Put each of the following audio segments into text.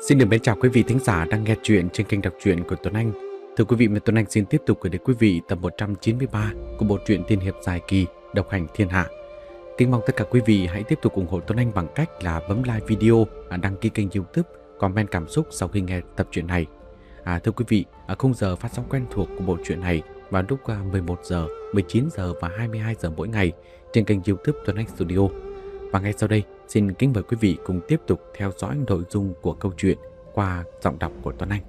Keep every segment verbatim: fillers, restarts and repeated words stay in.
Xin được mến chào quý vị thính giả đang nghe chuyện trên kênh đọc truyện của Tuấn Anh. Thưa quý vị, Tuấn Anh xin tiếp tục gửi đến quý vị tập một trăm chín mươi ba của bộ truyện tiên hiệp dài kỳ Độc hành thiên hạ. Kính mong tất cả quý vị hãy tiếp tục ủng hộ Tuấn Anh bằng cách là bấm like video, đăng ký kênh YouTube, comment cảm xúc sau khi nghe tập truyện này. À, thưa quý vị, ở khung giờ phát sóng quen thuộc của bộ truyện này vào lúc mười một giờ, mười chín giờ và hai mươi hai giờ mỗi ngày trên kênh YouTube Tuấn Anh Studio. Và ngay sau đây, xin kính mời quý vị cùng tiếp tục theo dõi nội dung của câu chuyện qua giọng đọc của Tuấn Anh.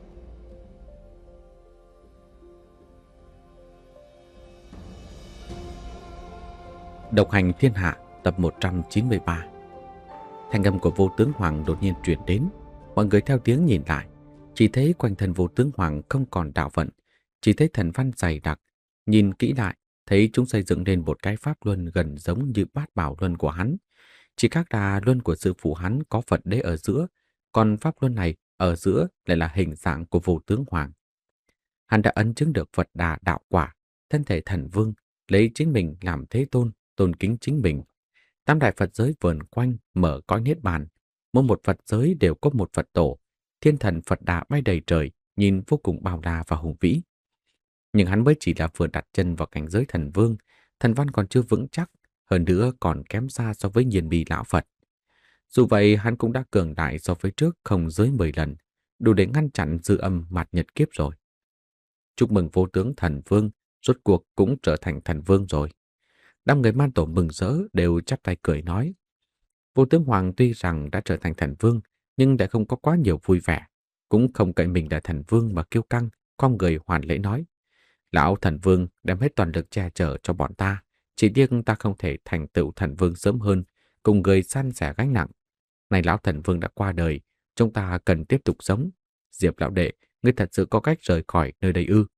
Độc hành thiên hạ tập một trăm chín mươi ba. Thanh âm của Vô Tướng Hoàng đột nhiên truyền đến. Mọi người theo tiếng nhìn lại, chỉ thấy quanh thân Vô Tướng Hoàng không còn đạo vận, chỉ thấy thần văn dày đặc. Nhìn kỹ lại, thấy chúng xây dựng lên một cái pháp luân gần giống như bát bảo luân của hắn. Chỉ khác là luân của sư phụ hắn có Phật đế ở giữa, còn pháp luân này ở giữa lại là hình dạng của Vô Tướng Hoàng. Hắn đã ấn chứng được Phật Đà đạo quả, thân thể thần vương, lấy chính mình làm thế tôn, tôn kính chính mình. Tam đại Phật giới vờn quanh, mở cõi niết bàn. Mỗi một Phật giới đều có một Phật tổ, thiên thần Phật Đà bay đầy trời, nhìn vô cùng bao la và hùng vĩ. Nhưng hắn mới chỉ là vừa đặt chân vào cảnh giới thần vương, thần văn còn chưa vững chắc, hơn nữa còn kém xa so với Nhiên Bì lão Phật. Dù vậy, hắn cũng đã cường đại so với trước không dưới mười lần, đủ để ngăn chặn dư âm mạt nhật kiếp rồi. Chúc mừng Vô Tướng thần vương, rốt cuộc cũng trở thành thần vương rồi. Đám người Man Tổ mừng rỡ đều chắp tay cười nói. Vô Tướng Hoàng tuy rằng đã trở thành thần vương, nhưng đã không có quá nhiều vui vẻ, cũng không cậy mình là thần vương mà kiêu căng, khom người hoàn lễ nói: Lão thần vương đem hết toàn lực che chở cho bọn ta, chỉ tiếc ta không thể thành tựu thần vương sớm hơn, cùng người san sẻ gánh nặng. Này lão thần vương đã qua đời, chúng ta cần tiếp tục sống. Diệp lão đệ, ngươi thật sự có cách rời khỏi nơi đây ư?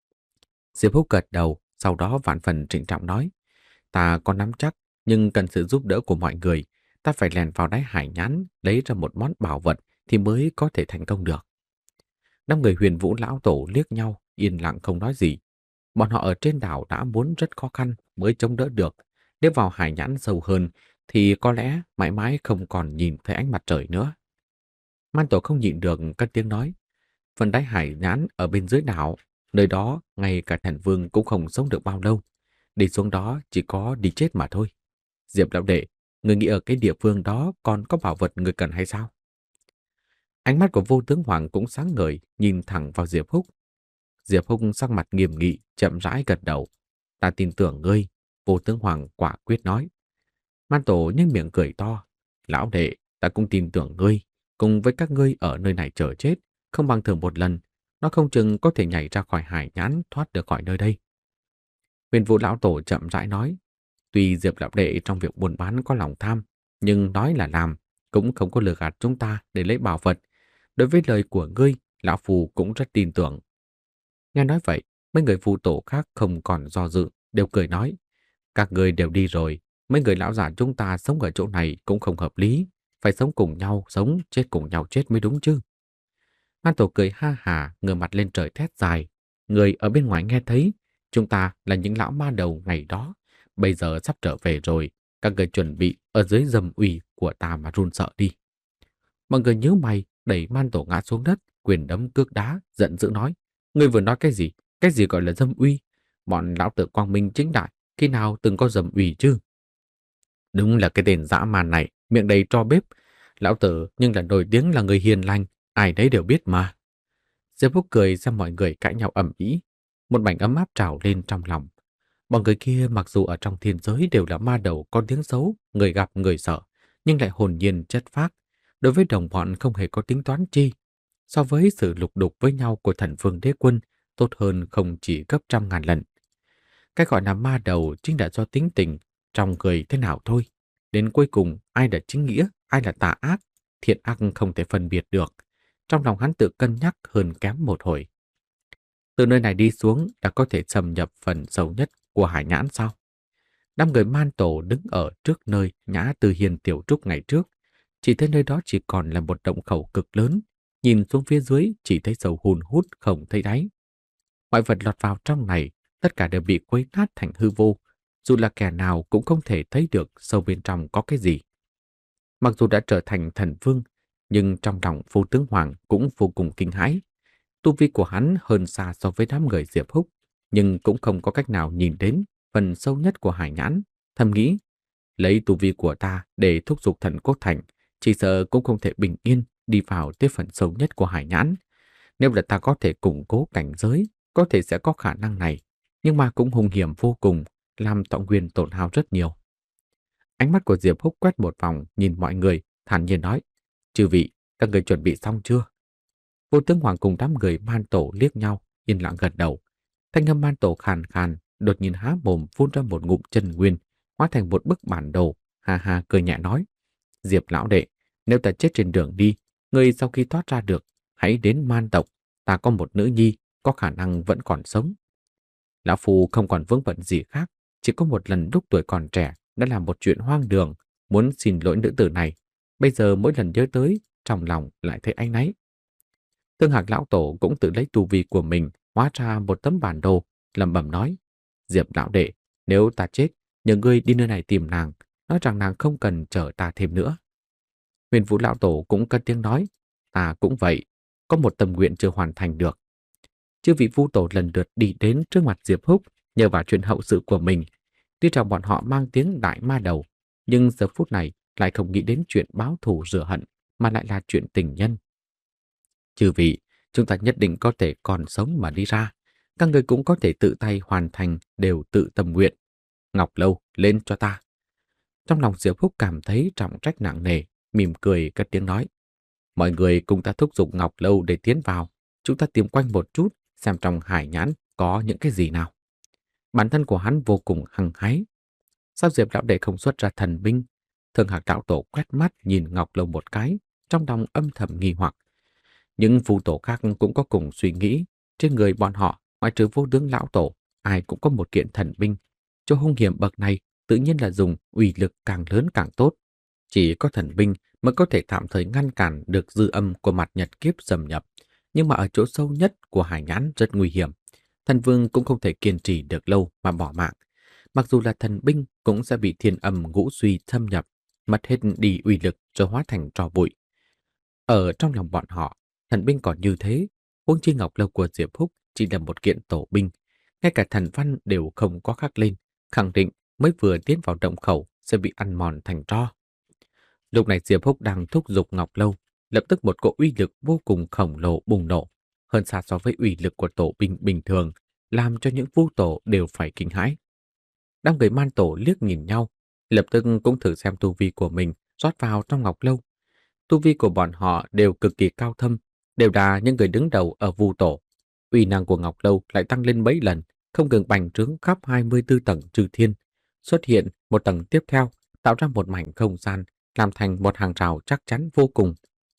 Diệp Húc gật đầu, sau đó vạn phần trịnh trọng nói: Ta có nắm chắc, nhưng cần sự giúp đỡ của mọi người. Ta phải lèn vào đáy hải nhãn, lấy ra một món bảo vật thì mới có thể thành công được. Năm người Huyền Vũ lão tổ liếc nhau, yên lặng không nói gì. Bọn họ ở trên đảo đã muốn rất khó khăn mới chống đỡ được. Nếu vào hải nhãn sâu hơn thì có lẽ mãi mãi không còn nhìn thấy ánh mặt trời nữa. Man Tổ không nhịn được cất tiếng nói: Phần đáy hải nhãn ở bên dưới đảo, nơi đó ngay cả thần vương cũng không sống được bao lâu. Đi xuống đó chỉ có đi chết mà thôi. Diệp lão đệ, người nghĩ ở cái địa phương đó còn có bảo vật người cần hay sao? Ánh mắt của Vô Tướng Hoàng cũng sáng ngời, nhìn thẳng vào Diệp Húc. Diệp Húc sắc mặt nghiêm nghị, chậm rãi gật đầu. Ta tin tưởng ngươi, Vô Tướng Hoàng quả quyết nói. Man Tổ nhếch miệng cười to. Lão đệ, ta cũng tin tưởng ngươi, cùng với các ngươi ở nơi này chờ chết, không bằng thử một lần, nó không chừng có thể nhảy ra khỏi hải nhãn thoát được khỏi nơi đây. Huyền Vũ lão tổ chậm rãi nói. Tuy Diệp lão đệ trong việc buôn bán có lòng tham, nhưng nói là làm, cũng không có lừa gạt chúng ta để lấy bảo vật. Đối với lời của ngươi, lão phù cũng rất tin tưởng. Nghe nói vậy, mấy người phù tổ khác không còn do dự, đều cười nói. Các ngươi đều đi rồi, mấy người lão già chúng ta sống ở chỗ này cũng không hợp lý, phải sống cùng nhau sống, chết cùng nhau chết mới đúng chứ. Man Tổ cười ha hả, ngửa mặt lên trời thét dài. Người ở bên ngoài nghe thấy, chúng ta là những lão ma đầu ngày đó, bây giờ sắp trở về rồi, các người chuẩn bị ở dưới dầm uy của ta mà run sợ đi. Mọi người nhíu mày, đẩy Man Tổ ngã xuống đất, quyền đấm cước đá, giận dữ nói: Ngươi vừa nói cái gì? Cái gì gọi là dâm uy? Bọn lão tử quang minh chính đại, khi nào từng có dầm uy chứ? Đúng là cái tên dã man này, miệng đầy tro bếp. Lão tử nhưng là nổi tiếng là người hiền lành, ai đấy đều biết mà. Diệp Húc cười xem mọi người cãi nhau ầm ĩ, một mảnh ấm áp trào lên trong lòng. Bọn người kia mặc dù ở trong thiên giới đều là ma đầu có tiếng xấu, người gặp người sợ, nhưng lại hồn nhiên chất phác. Đối với đồng bọn không hề có tính toán chi. So với sự lục đục với nhau của thần vương đế quân, tốt hơn không chỉ gấp trăm ngàn lần. Cái gọi là ma đầu chính là do tính tình trong người thế nào thôi. Đến cuối cùng, ai là chính nghĩa, ai là tà ác, thiện ác không thể phân biệt được. Trong lòng hắn tự cân nhắc hơn kém một hồi. Từ nơi này đi xuống đã có thể xâm nhập phần sâu nhất của hải nhãn sao? Năm người Man Tổ đứng ở trước nơi Nhã Tư Hiền tiểu trúc ngày trước. Chỉ thấy nơi đó chỉ còn là một động khẩu cực lớn. Nhìn xuống phía dưới chỉ thấy sâu hun hút không thấy đáy. Mọi vật lọt vào trong này, tất cả đều bị quấy nát thành hư vô. Dù là kẻ nào cũng không thể thấy được sâu bên trong có cái gì. Mặc dù đã trở thành thần vương, nhưng trong lòng Vô Tướng Hoàng cũng vô cùng kinh hãi. Tu vi của hắn hơn xa so với đám người Diệp Húc, nhưng cũng không có cách nào nhìn đến phần sâu nhất của hải nhãn. Thầm nghĩ, lấy tu vi của ta để thúc giục thần cốt thành, chỉ sợ cũng không thể bình yên đi vào tới phần sâu nhất của hải nhãn. Nếu là ta có thể củng cố cảnh giới, có thể sẽ có khả năng này, nhưng mà cũng hung hiểm vô cùng, làm Thọ Nguyên tổn hao rất nhiều. Ánh mắt của Diệp Húc quét một vòng, nhìn mọi người, thản nhiên nói, chư vị, các người chuẩn bị xong chưa? Vô Tướng Hoàng cùng đám người Man Tổ liếc nhau, yên lặng gật đầu. Thanh âm Man Tổ khàn khàn, đột nhiên há mồm phun ra một ngụm chân nguyên, hóa thành một bức bản đồ, ha ha cười nhẹ nói, Diệp lão đệ, nếu ta chết trên đường đi, người sau khi thoát ra được, hãy đến Man tộc, ta có một nữ nhi, có khả năng vẫn còn sống. Lão Phu không còn vướng bận gì khác, chỉ có một lần lúc tuổi còn trẻ đã làm một chuyện hoang đường, muốn xin lỗi nữ tử này. Bây giờ mỗi lần nhớ tới, trong lòng lại thấy áy náy. Tương Hạc lão tổ cũng tự lấy tu vi của mình hóa ra một tấm bản đồ, lẩm bẩm nói, Diệp lão đệ, nếu ta chết, nhờ ngươi đi nơi này tìm nàng, nói rằng nàng không cần chờ ta thêm nữa. Huyền Vũ lão tổ cũng cất tiếng nói, ta cũng vậy, có một tâm nguyện chưa hoàn thành được. Chư vị Vu tổ lần lượt đi đến trước mặt Diệp Húc, nhờ vào chuyện hậu sự của mình. Tuy rằng bọn họ mang tiếng đại ma đầu, nhưng giờ phút này lại không nghĩ đến chuyện báo thù rửa hận, mà lại là chuyện tình nhân. Chư vị, chúng ta nhất định có thể còn sống mà đi ra. Các người cũng có thể tự tay hoàn thành đều tự tâm nguyện. Ngọc Lâu, lên cho ta. Trong lòng Diệp Húc cảm thấy trọng trách nặng nề, mỉm cười cất tiếng nói. Mọi người cùng ta thúc giục Ngọc Lâu để tiến vào. Chúng ta tìm quanh một chút, xem trong hải nhãn có những cái gì nào. Bản thân của hắn vô cùng hăng hái. Sao Diệp lão đệ không xuất ra thần binh? Thường Hạc lão tổ quét mắt nhìn Ngọc Lâu một cái, trong lòng âm thầm nghi hoặc. Những phù tổ khác cũng có cùng suy nghĩ. Trên người bọn họ, ngoại trừ Vô Tướng lão tổ, ai cũng có một kiện thần binh. Cho hung hiểm bậc này, tự nhiên là dùng uy lực càng lớn càng tốt. Chỉ có thần binh mới có thể tạm thời ngăn cản được dư âm của mặt nhật kiếp xâm nhập. Nhưng mà ở chỗ sâu nhất của hải nhãn rất nguy hiểm. Thần vương cũng không thể kiên trì được lâu mà bỏ mạng. Mặc dù là thần binh cũng sẽ bị thiên âm ngũ suy xâm nhập, mất hết đi uy lực rồi hóa thành tro bụi. Ở trong lòng bọn họ, thần binh còn như thế, huống chi Ngọc Lâu của Diệp Húc chỉ là một kiện tổ binh. Ngay cả thần văn đều không có khắc lên, khẳng định mới vừa tiến vào động khẩu sẽ bị ăn mòn thành tro. Lúc này Diệp Húc đang thúc giục Ngọc Lâu, lập tức một cỗ uy lực vô cùng khổng lồ bùng nổ, hơn xa so với uy lực của tổ binh bình thường, làm cho những vu tổ đều phải kinh hãi. Đám người Man tổ liếc nhìn nhau, lập tức cũng thử xem tu vi của mình rót vào trong Ngọc Lâu. Tu vi của bọn họ đều cực kỳ cao thâm, đều là những người đứng đầu ở vu tổ. Uy năng của Ngọc Lâu lại tăng lên mấy lần, không ngừng bành trướng khắp hai mươi tư tầng chư thiên. Xuất hiện một tầng tiếp theo, tạo ra một mảnh không gian, làm thành một hàng rào chắc chắn vô cùng.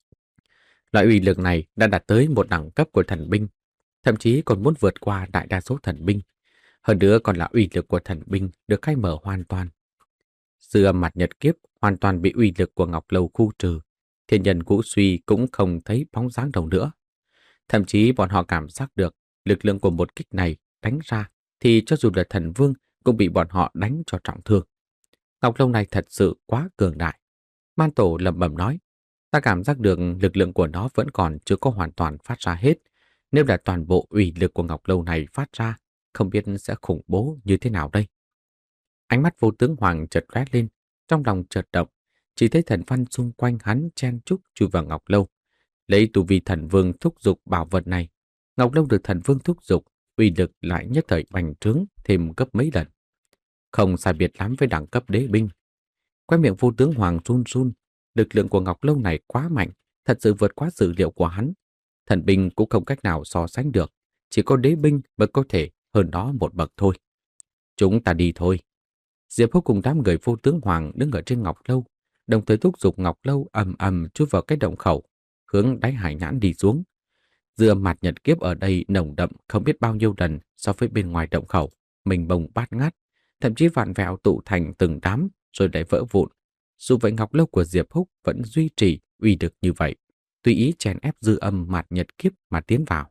Loại uy lực này đã đạt tới một đẳng cấp của thần binh, thậm chí còn muốn vượt qua đại đa số thần binh. Hơn nữa còn là uy lực của thần binh được khai mở hoàn toàn. Sự âm mặt nhật kiếp hoàn toàn bị uy lực của Ngọc Lâu khu trừ. Thiên nhân ngũ suy cũng không thấy bóng dáng đâu nữa. Thậm chí bọn họ cảm giác được lực lượng của một kích này đánh ra thì cho dù là thần vương cũng bị bọn họ đánh cho trọng thương. Ngọc Lâu này thật sự quá cường đại. Man Tổ lẩm bẩm nói, ta cảm giác được lực lượng của nó vẫn còn chưa có hoàn toàn phát ra hết. Nếu là toàn bộ uy lực của Ngọc Lâu này phát ra, không biết sẽ khủng bố như thế nào đây. Ánh mắt Vô Tướng Hoàng chợt lóe lên, trong lòng chợt động, chỉ thấy thần văn xung quanh hắn chen chúc chui vào Ngọc Lâu. Lấy tu vi thần vương thúc giục bảo vật này, Ngọc Lâu được thần vương thúc giục, uy lực lại nhất thời bành trướng thêm gấp mấy lần. Không sai biệt lắm với đẳng cấp đế binh. Quay miệng Vô Tướng Hoàng run run, lực lượng của Ngọc Lâu này quá mạnh, thật sự vượt quá dự liệu của hắn. Thần binh cũng không cách nào so sánh được, chỉ có đế binh mới có thể hơn đó một bậc thôi. Chúng ta đi thôi. Diệp Húc cùng đám người Vô Tướng Hoàng đứng ở trên Ngọc Lâu, đồng thời thúc giục Ngọc Lâu ầm ầm chui vào cái động khẩu, hướng đáy hải nhãn đi xuống. Dư âm mặt nhật kiếp ở đây nồng đậm không biết bao nhiêu lần so với bên ngoài động khẩu, mình bồng bát ngát, thậm chí vạn vẹo tụ thành từng đám rồi lại vỡ vụn. Dù vậy Ngọc Lâu của Diệp Húc vẫn duy trì uy lực như vậy, tùy ý chèn ép dư âm mặt nhật kiếp mà tiến vào.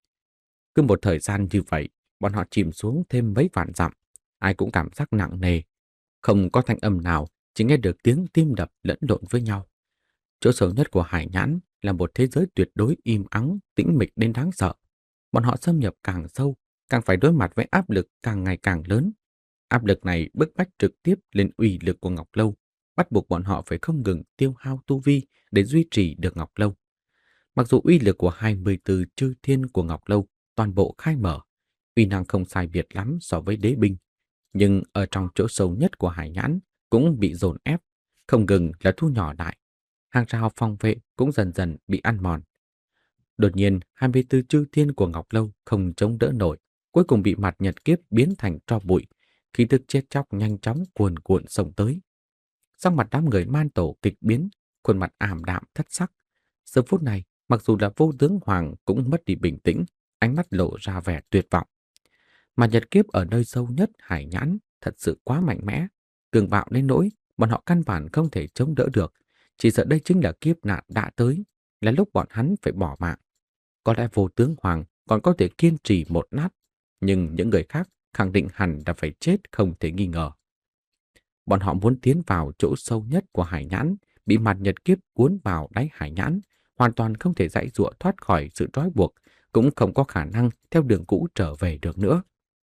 Cứ một thời gian như vậy, bọn họ chìm xuống thêm mấy vạn dặm, ai cũng cảm giác nặng nề. Không có thanh âm nào, chỉ nghe được tiếng tim đập lẫn lộn với nhau. Chỗ sâu nhất của hải nhãn là một thế giới tuyệt đối im ắng, tĩnh mịch đến đáng sợ. Bọn họ xâm nhập càng sâu, càng phải đối mặt với áp lực càng ngày càng lớn. Áp lực này bức bách trực tiếp lên uy lực của Ngọc Lâu, bắt buộc bọn họ phải không ngừng tiêu hao tu vi để duy trì được Ngọc Lâu. Mặc dù uy lực của hai mươi tư chư thiên của Ngọc Lâu toàn bộ khai mở, uy năng không sai biệt lắm so với đế binh, nhưng ở trong chỗ sâu nhất của hải nhãn cũng bị dồn ép, không ngừng là thu nhỏ lại. Hàng rào phòng vệ cũng dần dần bị ăn mòn. Đột nhiên, hai mươi tư chư thiên của Ngọc Lâu không chống đỡ nổi, cuối cùng bị mặt nhật kiếp biến thành tro bụi, khí tức chết chóc nhanh chóng cuồn cuộn xông tới. Sắc mặt đám người man tổ kịch biến, khuôn mặt ảm đạm thất sắc. Giờ phút này, mặc dù là Vô Tướng Hoàng cũng mất đi bình tĩnh, ánh mắt lộ ra vẻ tuyệt vọng. Mà nhật kiếp ở nơi sâu nhất hải nhãn thật sự quá mạnh mẽ, cường bạo đến nỗi bọn họ căn bản không thể chống đỡ được. Chỉ sợ đây chính là kiếp nạn đã tới, là lúc bọn hắn phải bỏ mạng. Có lẽ Vô Tướng Hoàng còn có thể kiên trì một lát, nhưng những người khác khẳng định hẳn là phải chết không thể nghi ngờ. Bọn họ muốn tiến vào chỗ sâu nhất của hải nhãn, bị mặt nhật kiếp cuốn vào đáy hải nhãn, hoàn toàn không thể giãy giụa thoát khỏi sự trói buộc, cũng không có khả năng theo đường cũ trở về được nữa.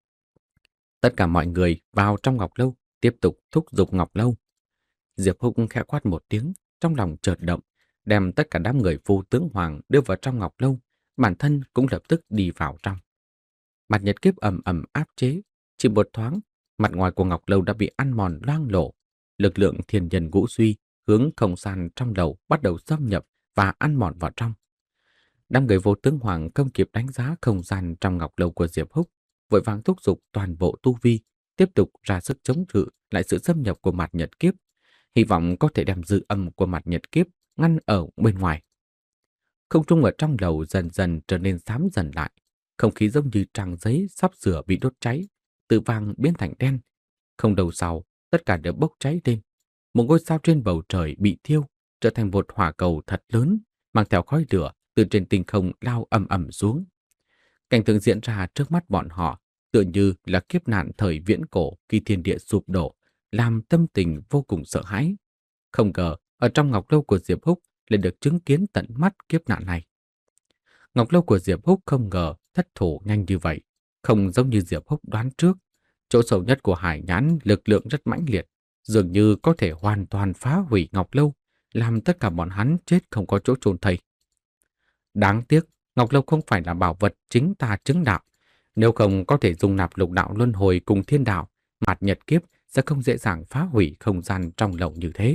Tất cả mọi người vào trong Ngọc Lâu, tiếp tục thúc giục Ngọc Lâu. Diệp Húc khẽ quát một tiếng, trong lòng chợt động, đem tất cả đám người Vô Tướng Hoàng đưa vào trong Ngọc Lâu, bản thân cũng lập tức đi vào trong. Mặt nhật kiếp ầm ầm áp chế, chỉ một thoáng, mặt ngoài của Ngọc Lâu đã bị ăn mòn loang lổ. Lực lượng thiên nhân ngũ suy hướng không gian trong đầu bắt đầu xâm nhập và ăn mòn vào trong. Đám người Vô Tướng Hoàng không kịp đánh giá không gian trong Ngọc Lâu của Diệp Húc, vội vàng thúc giục toàn bộ tu vi, tiếp tục ra sức chống cự lại sự xâm nhập của mặt nhật kiếp, hy vọng có thể đem dư âm của mặt nhật kiếp ngăn ở bên ngoài. Không trung ở trong lầu dần dần trở nên xám dần lại, không khí giống như trang giấy sắp sửa bị đốt cháy, từ vàng biến thành đen. Không lâu sau, tất cả đều bốc cháy lên. Một ngôi sao trên bầu trời bị thiêu, trở thành một hỏa cầu thật lớn, mang theo khói lửa từ trên tinh không lao ầm ầm xuống. Cảnh tượng diễn ra trước mắt bọn họ tựa như là kiếp nạn thời viễn cổ khi thiên địa sụp đổ, làm tâm tình vô cùng sợ hãi. Không ngờ, ở trong Ngọc Lâu của Diệp Húc lại được chứng kiến tận mắt kiếp nạn này. Ngọc Lâu của Diệp Húc không ngờ thất thủ nhanh như vậy, không giống như Diệp Húc đoán trước. Chỗ sâu nhất của hải nhãn lực lượng rất mãnh liệt, dường như có thể hoàn toàn phá hủy Ngọc Lâu, làm tất cả bọn hắn chết không có chỗ chôn thây. Đáng tiếc, Ngọc Lâu không phải là bảo vật chính tà chứng đạo. Nếu không có thể dung nạp lục đạo luân hồi cùng thiên đạo, mặt nhật kiếp sẽ không dễ dàng phá hủy không gian trong lầu như thế.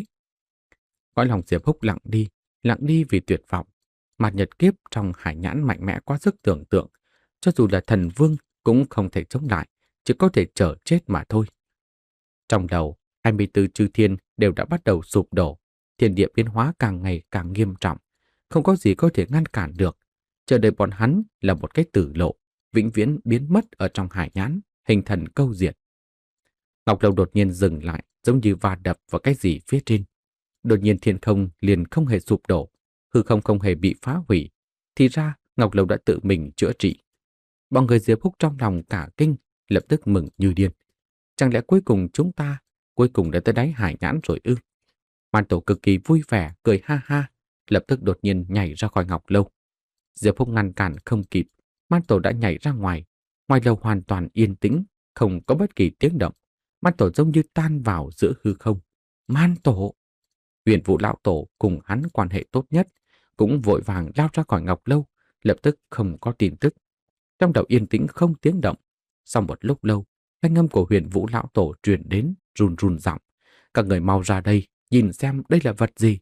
Cõi lòng Diệp Húc lặng đi, lặng đi vì tuyệt vọng. Mặt nhật kiếp trong hải nhãn mạnh mẽ quá sức tưởng tượng, cho dù là thần vương cũng không thể chống lại, chỉ có thể chờ chết mà thôi. Trong đầu, hai mươi tư chư thiên đều đã bắt đầu sụp đổ, thiên địa biến hóa càng ngày càng nghiêm trọng, không có gì có thể ngăn cản được. Chờ đợi bọn hắn là một cái tử lộ, vĩnh viễn biến mất ở trong hải nhãn, hình thần câu diệt. Ngọc Lâu đột nhiên dừng lại, giống như va đập vào cái gì phía trên. Đột nhiên thiên không liền không hề sụp đổ, hư không không hề bị phá hủy. Thì ra Ngọc Lâu đã tự mình chữa trị. Bọn người Diệp Húc trong lòng cả kinh, lập tức mừng như điên. Chẳng lẽ cuối cùng chúng ta, cuối cùng đã tới đáy hải nhãn rồi ư? Man Tổ cực kỳ vui vẻ, cười ha ha, lập tức đột nhiên nhảy ra khỏi Ngọc Lâu. Diệp Húc ngăn cản không kịp, Man Tổ đã nhảy ra ngoài. Ngoài lầu hoàn toàn yên tĩnh, không có bất kỳ tiếng động. Man Tổ giống như tan vào giữa hư không. Man Tổ! Huyền Vũ Lão Tổ cùng hắn quan hệ tốt nhất, cũng vội vàng lao ra khỏi Ngọc Lâu, lập tức không có tin tức. Trong đầu yên tĩnh không tiếng động. Sau một lúc lâu, thanh âm của Huyền Vũ Lão Tổ truyền đến, run run giọng. Các người mau ra đây, nhìn xem đây là vật gì.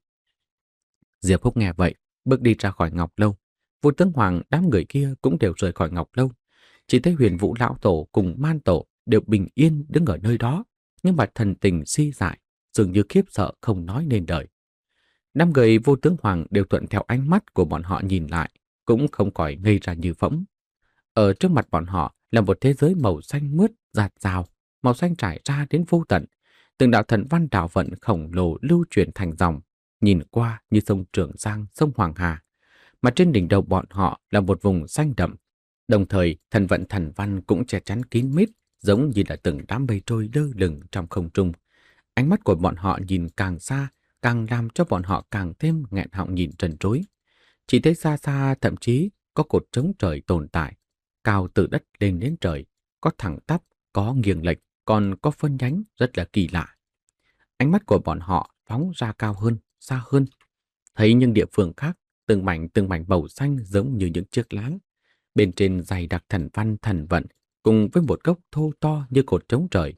Diệp Húc nghe vậy, bước đi ra khỏi Ngọc Lâu. Vô Tướng Hoàng đám người kia cũng đều rời khỏi Ngọc Lâu. Chỉ thấy Huyền Vũ Lão Tổ cùng Man Tổ đều bình yên đứng ở nơi đó, nhưng mà thần tình si dại, dường như khiếp sợ không nói nên lời. Năm người Vô Tướng Hoàng đều thuận theo ánh mắt của bọn họ nhìn lại, cũng không khỏi ngây ra như phỗng. Ở trước mặt bọn họ là một thế giới màu xanh mướt, rạt rào, màu xanh trải ra đến vô tận. Từng đạo thần văn đạo vận khổng lồ lưu truyền thành dòng, nhìn qua như sông Trường Giang, sông Hoàng Hà. Mà trên đỉnh đầu bọn họ là một vùng xanh đậm. Đồng thời, thần vận thần văn cũng che chắn kín mít, giống như là từng đám mây trôi lơ lửng trong không trung. Ánh mắt của bọn họ nhìn càng xa, càng làm cho bọn họ càng thêm nghẹn họng nhìn trần trối. Chỉ thấy xa xa thậm chí có cột trống trời tồn tại, cao từ đất lên đến trời, có thẳng tắp, có nghiêng lệch, còn có phân nhánh rất là kỳ lạ. Ánh mắt của bọn họ phóng ra cao hơn, xa hơn. Thấy những địa phương khác, từng mảnh từng mảnh màu xanh giống như những chiếc lá. Bên trên dày đặc thần văn thần vận, cùng với một gốc thô to như cột trống trời.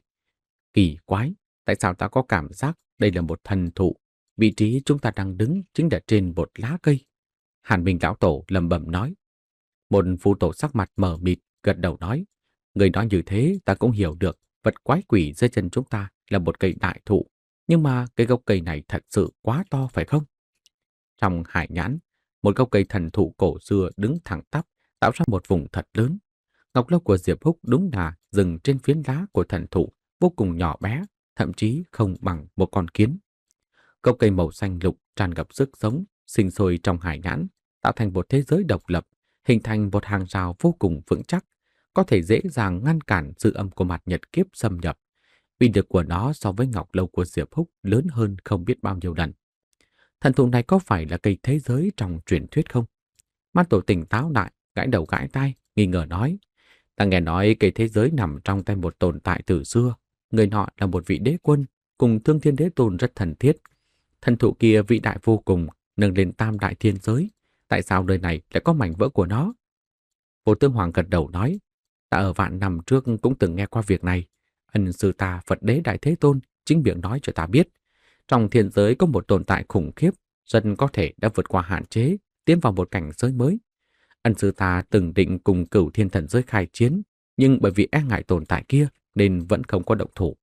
Kỳ quái, tại sao ta có cảm giác đây là một thần thụ? Vị trí chúng ta đang đứng chính là trên một lá cây. Hàn Minh lão tổ lẩm bẩm nói. Một phù tổ sắc mặt mờ mịt, gật đầu nói. Người nói như thế ta cũng hiểu được, vật quái quỷ dưới chân chúng ta là một cây đại thụ. Nhưng mà cái gốc cây này thật sự quá to phải không? Trong hải nhãn, một gốc cây thần thụ cổ xưa đứng thẳng tắp, tạo ra một vùng thật lớn. Ngọc lâu của Diệp Húc đúng là dừng trên phiến lá của thần thụ, vô cùng nhỏ bé, thậm chí không bằng một con kiến. Gốc cây màu xanh lục tràn ngập sức sống, sinh sôi trong hải nhãn, tạo thành một thế giới độc lập, hình thành một hàng rào vô cùng vững chắc, có thể dễ dàng ngăn cản dư âm của mặt nhật kiếp xâm nhập. Uy lực của nó so với ngọc lâu của Diệp Húc lớn hơn không biết bao nhiêu lần. Thần thụ này có phải là cây thế giới trong truyền thuyết không? Man Tổ tỉnh táo lại, gãi đầu gãi tai, nghi ngờ nói. Ta nghe nói cây thế giới nằm trong tay một tồn tại từ xưa. Người nọ là một vị đế quân, cùng Thương Thiên Đế Tôn rất thân thiết. Thần thụ kia vĩ đại vô cùng, nâng lên tam đại thiên giới. Tại sao nơi này lại có mảnh vỡ của nó? Vô Tương Hoàng gật đầu nói. Ta ở vạn năm trước cũng từng nghe qua việc này. Ân sư ta Phật Đế Đại Thế Tôn chính miệng nói cho ta biết. Trong thiên giới có một tồn tại khủng khiếp, dân có thể đã vượt qua hạn chế, tiến vào một cảnh giới mới. Ân sư ta từng định cùng Cửu Thiên Thần giới khai chiến, nhưng bởi vì e ngại tồn tại kia nên vẫn không có động thủ.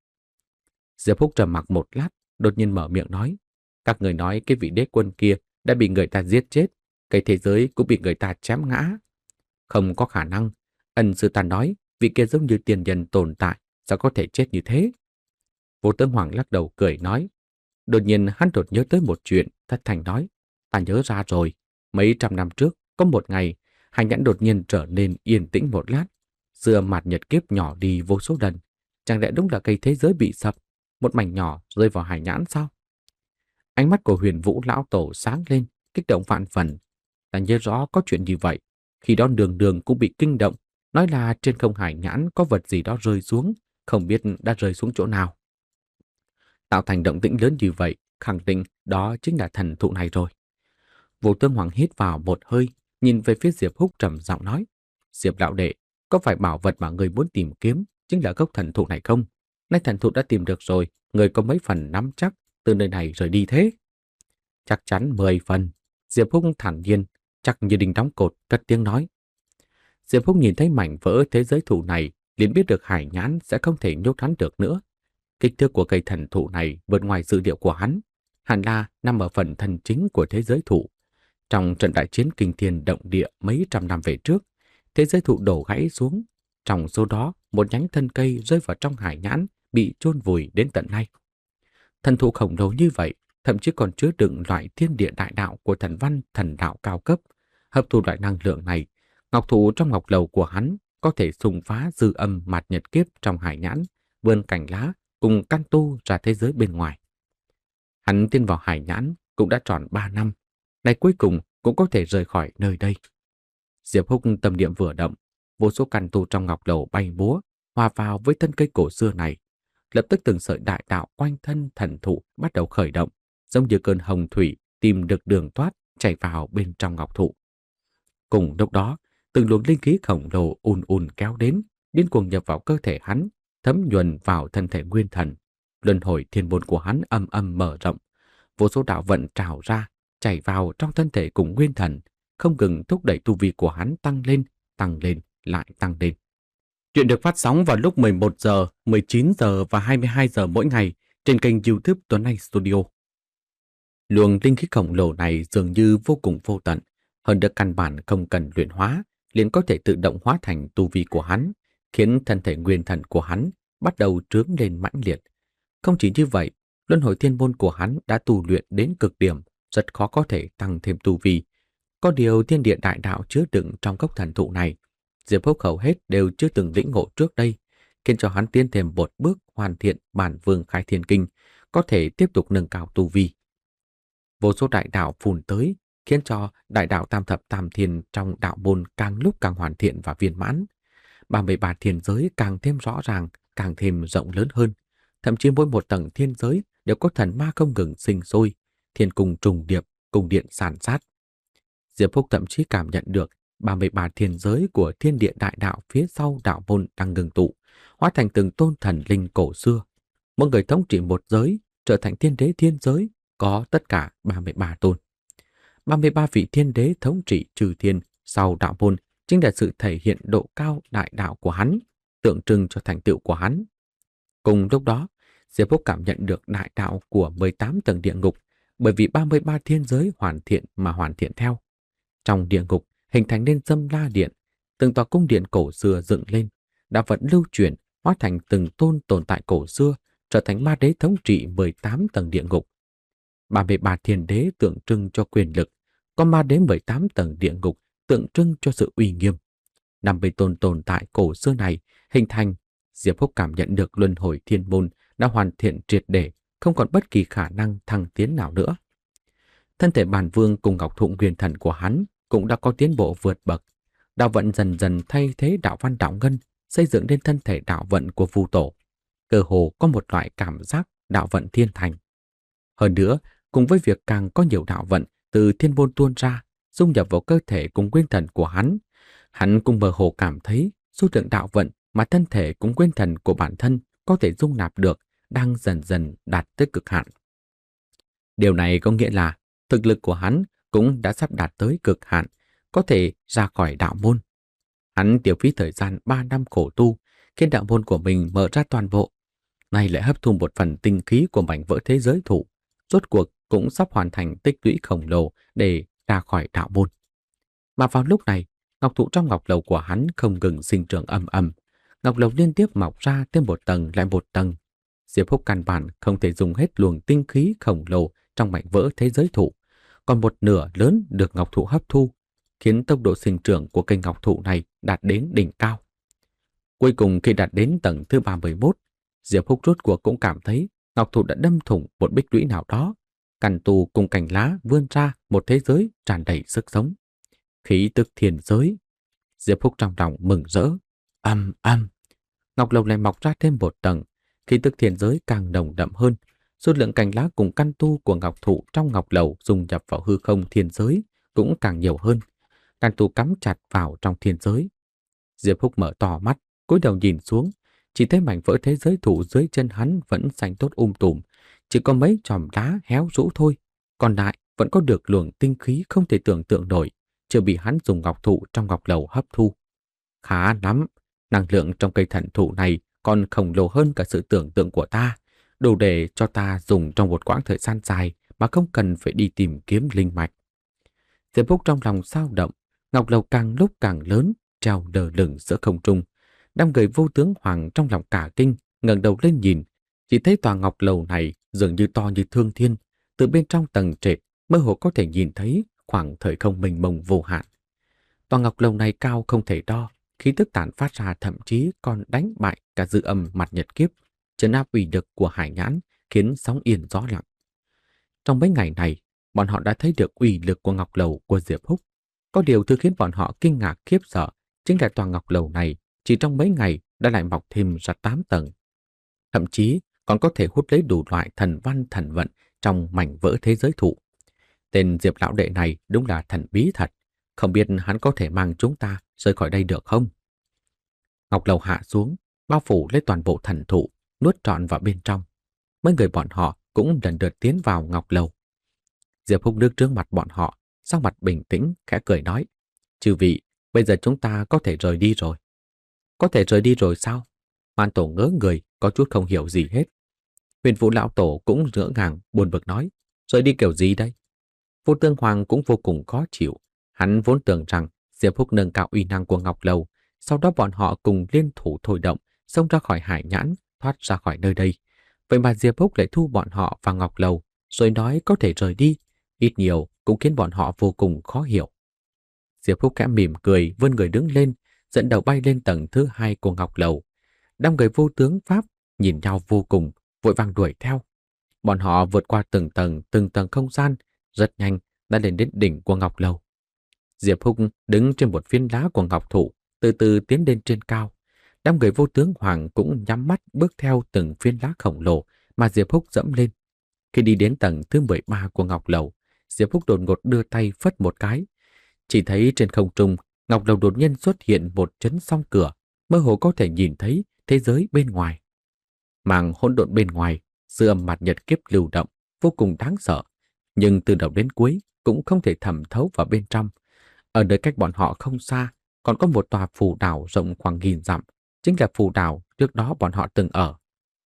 Diệp Húc trầm mặc một lát, đột nhiên mở miệng nói. Các người nói cái vị đế quân kia đã bị người ta giết chết, cái thế giới cũng bị người ta chém ngã. Không có khả năng. Ân sư ta nói, vị kia giống như tiền nhân tồn tại, sao có thể chết như thế? Vô Tướng Hoàng lắc đầu cười nói. Đột nhiên hắn đột nhớ tới một chuyện, thất thành nói. Ta nhớ ra rồi, mấy trăm năm trước, có một ngày, hải nhãn đột nhiên trở nên yên tĩnh một lát. Xưa mặt nhật kiếp nhỏ đi vô số lần. Chẳng lẽ đúng là cây thế giới bị sập, một mảnh nhỏ rơi vào hải nhãn sao? Ánh mắt của Huyền Vũ lão tổ sáng lên, kích động vạn phần. Ta nhớ rõ có chuyện như vậy. Khi đó đường đường cũng bị kinh động, nói là trên không hải nhãn có vật gì đó rơi xuống, không biết đã rơi xuống chỗ nào. Tạo thành động tĩnh lớn như vậy, khẳng định đó chính là thần thụ này rồi. Vô Tương Hoàng hít vào một hơi, nhìn về phía Diệp Húc trầm giọng nói. Diệp lão đệ, có phải bảo vật mà người muốn tìm kiếm chính là gốc thần thụ này không? Nay thần thụ đã tìm được rồi, người có mấy phần nắm chắc từ nơi này rời đi thế? Chắc chắn mười phần. Diệp Húc thản nhiên, chắc như đinh đóng cột, cất tiếng nói. Diệp Húc nhìn thấy mảnh vỡ thế giới thụ này, liền biết được hải nhãn sẽ không thể nhốt hắn được nữa. Kích thước của cây thần thụ này vượt ngoài dự liệu của hắn, hẳn là nằm ở phần thân chính của thế giới thụ. Trong trận đại chiến kinh thiên động địa mấy trăm năm về trước, thế giới thụ đổ gãy xuống. Trong số đó, một nhánh thân cây rơi vào trong hải nhãn, bị chôn vùi đến tận nay. Thần thụ khổng lồ như vậy, thậm chí còn chứa đựng loại thiên địa đại đạo của thần văn thần đạo cao cấp. Hấp thu loại năng lượng này, ngọc thụ trong ngọc lầu của hắn có thể xung phá dư âm mạt nhật kiếp trong hải nhãn, vươn cành lá cùng căn tu ra thế giới bên ngoài. Hắn tiến vào hải nhãn cũng đã tròn ba năm, nay cuối cùng cũng có thể rời khỏi nơi đây. Diệp Húc tâm niệm vừa động, vô số căn tu trong ngọc lầu bay múa, hòa vào với thân cây cổ xưa này. Lập tức từng sợi đại đạo quanh thân thần thụ bắt đầu khởi động, giống như cơn hồng thủy tìm được đường thoát chảy vào bên trong ngọc thụ. Cùng lúc đó, từng luồng linh khí khổng lồ ùn ùn kéo đến, điên cuồng nhập vào cơ thể hắn, thấm nhuần vào thân thể nguyên thần. Luân hồi thiên môn của hắn âm âm mở rộng, vô số đạo vận trào ra, chảy vào trong thân thể cùng nguyên thần, không ngừng thúc đẩy tu vi của hắn tăng lên, tăng lên, lại tăng lên. Chuyện được phát sóng vào lúc mười một giờ, mười chín giờ và hai mươi hai giờ mỗi ngày trên kênh YouTube Tuấn Anh Studio. Luồng linh khí khổng lồ này dường như vô cùng vô tận, hơn được căn bản không cần luyện hóa, liền có thể tự động hóa thành tu vi của hắn, khiến thân thể nguyên thần của hắn bắt đầu trướng lên mãnh liệt. Không chỉ như vậy, luân hồi thiên môn của hắn đã tu luyện đến cực điểm, rất khó có thể tăng thêm tu vi. Có điều thiên địa đại đạo chứa đựng trong cốc thần thụ này, Diệp Húc hầu hết đều chưa từng lĩnh ngộ trước đây, khiến cho hắn tiến thêm một bước hoàn thiện bản vương khai thiên kinh, có thể tiếp tục nâng cao tu vi. vô số đại đạo phùn tới, khiến cho đại đạo tam thập tam thiên trong đạo môn càng lúc càng hoàn thiện và viên mãn. ba mươi ba thiên giới càng thêm rõ ràng, càng thêm rộng lớn hơn. Thậm chí mỗi một tầng thiên giới đều có thần ma không ngừng sinh sôi, thiên cung trùng điệp, cung điện san sát. Diệp Phúc thậm chí cảm nhận được ba mươi ba thiên giới của thiên địa đại đạo phía sau đạo môn đang ngừng tụ, hóa thành từng tôn thần linh cổ xưa. Mỗi người thống trị một giới, trở thành thiên đế thiên giới, có tất cả ba mươi ba tôn. ba mươi ba vị thiên đế thống trị trừ thiên sau đạo môn chính là sự thể hiện độ cao đại đạo của hắn, tượng trưng cho thành tựu của hắn. Cùng lúc đó, Diệp Phúc cảm nhận được đại đạo của mười tám tầng địa ngục, bởi vì ba mươi ba thiên giới hoàn thiện mà hoàn thiện theo. Trong địa ngục hình thành nên Dâm La Điện, từng tòa cung điện cổ xưa dựng lên, đạo vận lưu chuyển, hóa thành từng tôn tồn tại cổ xưa, trở thành ma đế thống trị mười tám tầng địa ngục. ba mươi ba thiên đế tượng trưng cho quyền lực, còn ma đế mười tám tầng địa ngục tượng trưng cho sự uy nghiêm. năm mươi tôn tồn tại cổ xưa này hình thành, Diệp Phúc cảm nhận được luân hồi thiên môn đã hoàn thiện triệt để, không còn bất kỳ khả năng thăng tiến nào nữa. Thân thể bản vương cùng ngọc thụ nguyên thần của hắn cũng đã có tiến bộ vượt bậc. Đạo vận dần dần thay thế đạo văn đạo ngân, xây dựng nên thân thể đạo vận của Vu Tổ. Cơ hồ có một loại cảm giác đạo vận thiên thành. Hơn nữa, cùng với việc càng có nhiều đạo vận từ thiên môn tuôn ra, dung nhập vào cơ thể cùng nguyên thần của hắn, hắn cũng mơ hồ cảm thấy số lượng đạo vận mà thân thể cùng nguyên thần của bản thân có thể dung nạp được đang dần dần đạt tới cực hạn. Điều này có nghĩa là thực lực của hắn cũng đã sắp đạt tới cực hạn, có thể ra khỏi đạo môn. Hắn tiêu phí thời gian ba năm khổ tu, khiến đạo môn của mình mở ra toàn bộ. Nay lại hấp thu một phần tinh khí của mảnh vỡ thế giới thụ, rốt cuộc cũng sắp hoàn thành tích lũy khổng lồ để ra khỏi đạo môn. Mà vào lúc này, ngọc thụ trong ngọc lầu của hắn không ngừng sinh trưởng ầm ầm, ngọc lầu liên tiếp mọc ra thêm một tầng lại một tầng. Diệp Phúc căn bản không thể dùng hết luồng tinh khí khổng lồ trong mảnh vỡ thế giới thụ, còn một nửa lớn được ngọc thụ hấp thu, khiến tốc độ sinh trưởng của cây ngọc thụ này đạt đến đỉnh cao. Cuối cùng khi đạt đến tầng thứ ba mươi mốt, Diệp Phúc rốt cuộc cũng cảm thấy ngọc thụ đã đâm thủng một bích lũy nào đó, cành tù cùng cành lá vươn ra một thế giới tràn đầy sức sống. Khí tức thiên giới. Diệp Phúc trong lòng mừng rỡ. Âm âm. Ngọc lầu lại mọc ra thêm một tầng, khí tức thiên giới càng nồng đậm hơn. Số lượng cành lá cùng căn tu của ngọc thụ trong ngọc lầu dung nhập vào hư không thiên giới cũng càng nhiều hơn. Căn tu cắm chặt vào trong thiên giới. Diệp Phúc mở to mắt, cúi đầu nhìn xuống, chỉ thấy mảnh vỡ thế giới thụ dưới chân hắn vẫn xanh tốt um tùm, chỉ có mấy chòm đá héo rũ thôi, còn lại vẫn có được luồng tinh khí không thể tưởng tượng nổi, chưa bị hắn dùng ngọc thụ trong ngọc lầu hấp thu. Khá lắm, năng lượng trong cây thần thụ này còn khổng lồ hơn cả sự tưởng tượng của ta, đủ để cho ta dùng trong một quãng thời gian dài mà không cần phải đi tìm kiếm linh mạch. Diệp Phúc trong lòng dao động, ngọc lầu càng lúc càng lớn, treo lơ lửng giữa không trung. Đám người Vô Tướng Hoàng trong lòng cả kinh, ngẩng đầu lên nhìn, chỉ thấy tòa ngọc lầu này dường như to như thương thiên, từ bên trong tầng trệt mơ hồ có thể nhìn thấy khoảng thời không mênh mông vô hạn. Tòa ngọc lầu này cao không thể đo, khí tức tản phát ra thậm chí còn đánh bại cả dư âm mặt nhật kiếp, trấn áp uy lực của hải nhãn, khiến sóng yên gió lặng. Trong mấy ngày này, bọn họ đã thấy được uy lực của ngọc lầu của Diệp Phúc. Có điều thứ khiến bọn họ kinh ngạc khiếp sợ chính là tòa ngọc lầu này chỉ trong mấy ngày đã lại mọc thêm ra tám tầng. Thậm chí còn có thể hút lấy đủ loại thần văn thần vận trong mảnh vỡ thế giới thụ. Tên Diệp lão đệ này đúng là thần bí thật, không biết hắn có thể mang chúng ta rời khỏi đây được không? Ngọc lầu hạ xuống, bao phủ lấy toàn bộ thần thụ, nuốt trọn vào bên trong. Mấy người bọn họ cũng lần lượt tiến vào ngọc lầu. Diệp Phúc đứng trước mặt bọn họ, sắc mặt bình tĩnh, khẽ cười nói: "Chư vị, bây giờ chúng ta có thể rời đi rồi." "Có thể rời đi rồi sao?" Man Tổ ngớ người, có chút không hiểu gì hết. Huyền Vũ lão tổ cũng ngỡ ngàng, buồn bực nói: "Rời đi kiểu gì đây?" Vô Tương Hoàng cũng vô cùng khó chịu. Hắn vốn tưởng rằng Diệp Phúc nâng cao uy năng của ngọc lầu, sau đó bọn họ cùng liên thủ thôi động, xông ra khỏi hải nhãn, thoát ra khỏi nơi đây. Vậy mà Diệp Phúc lại thu bọn họ vào ngọc lầu, rồi nói có thể rời đi, ít nhiều cũng khiến bọn họ vô cùng khó hiểu. Diệp Phúc khẽ mỉm cười, vươn người đứng lên, dẫn đầu bay lên tầng thứ hai của ngọc lầu. Đám người Vô Tướng Pháp nhìn nhau vô cùng, vội vàng đuổi theo. Bọn họ vượt qua từng tầng, từng tầng không gian, rất nhanh đã lên đến đỉnh của Ngọc Lầu. Diệp Húc đứng trên một phiến lá của Ngọc Thụ, từ từ tiến lên trên cao. Đám người Vô Tướng Hoàng cũng nhắm mắt bước theo từng phiến lá khổng lồ mà Diệp Húc dẫm lên. Khi đi đến tầng thứ mười ba của Ngọc Lầu, Diệp Húc đột ngột đưa tay phất một cái. Chỉ thấy trên không trung, Ngọc Lầu đột nhiên xuất hiện một chấn song cửa, mơ hồ có thể nhìn thấy thế giới bên ngoài. Màng hỗn độn bên ngoài, sự âm mặt nhật kiếp lưu động, vô cùng đáng sợ, nhưng từ đầu đến cuối cũng không thể thẩm thấu vào bên trong. Ở nơi cách bọn họ không xa, còn có một tòa phù đảo rộng khoảng nghìn dặm, chính là phù đảo trước đó bọn họ từng ở.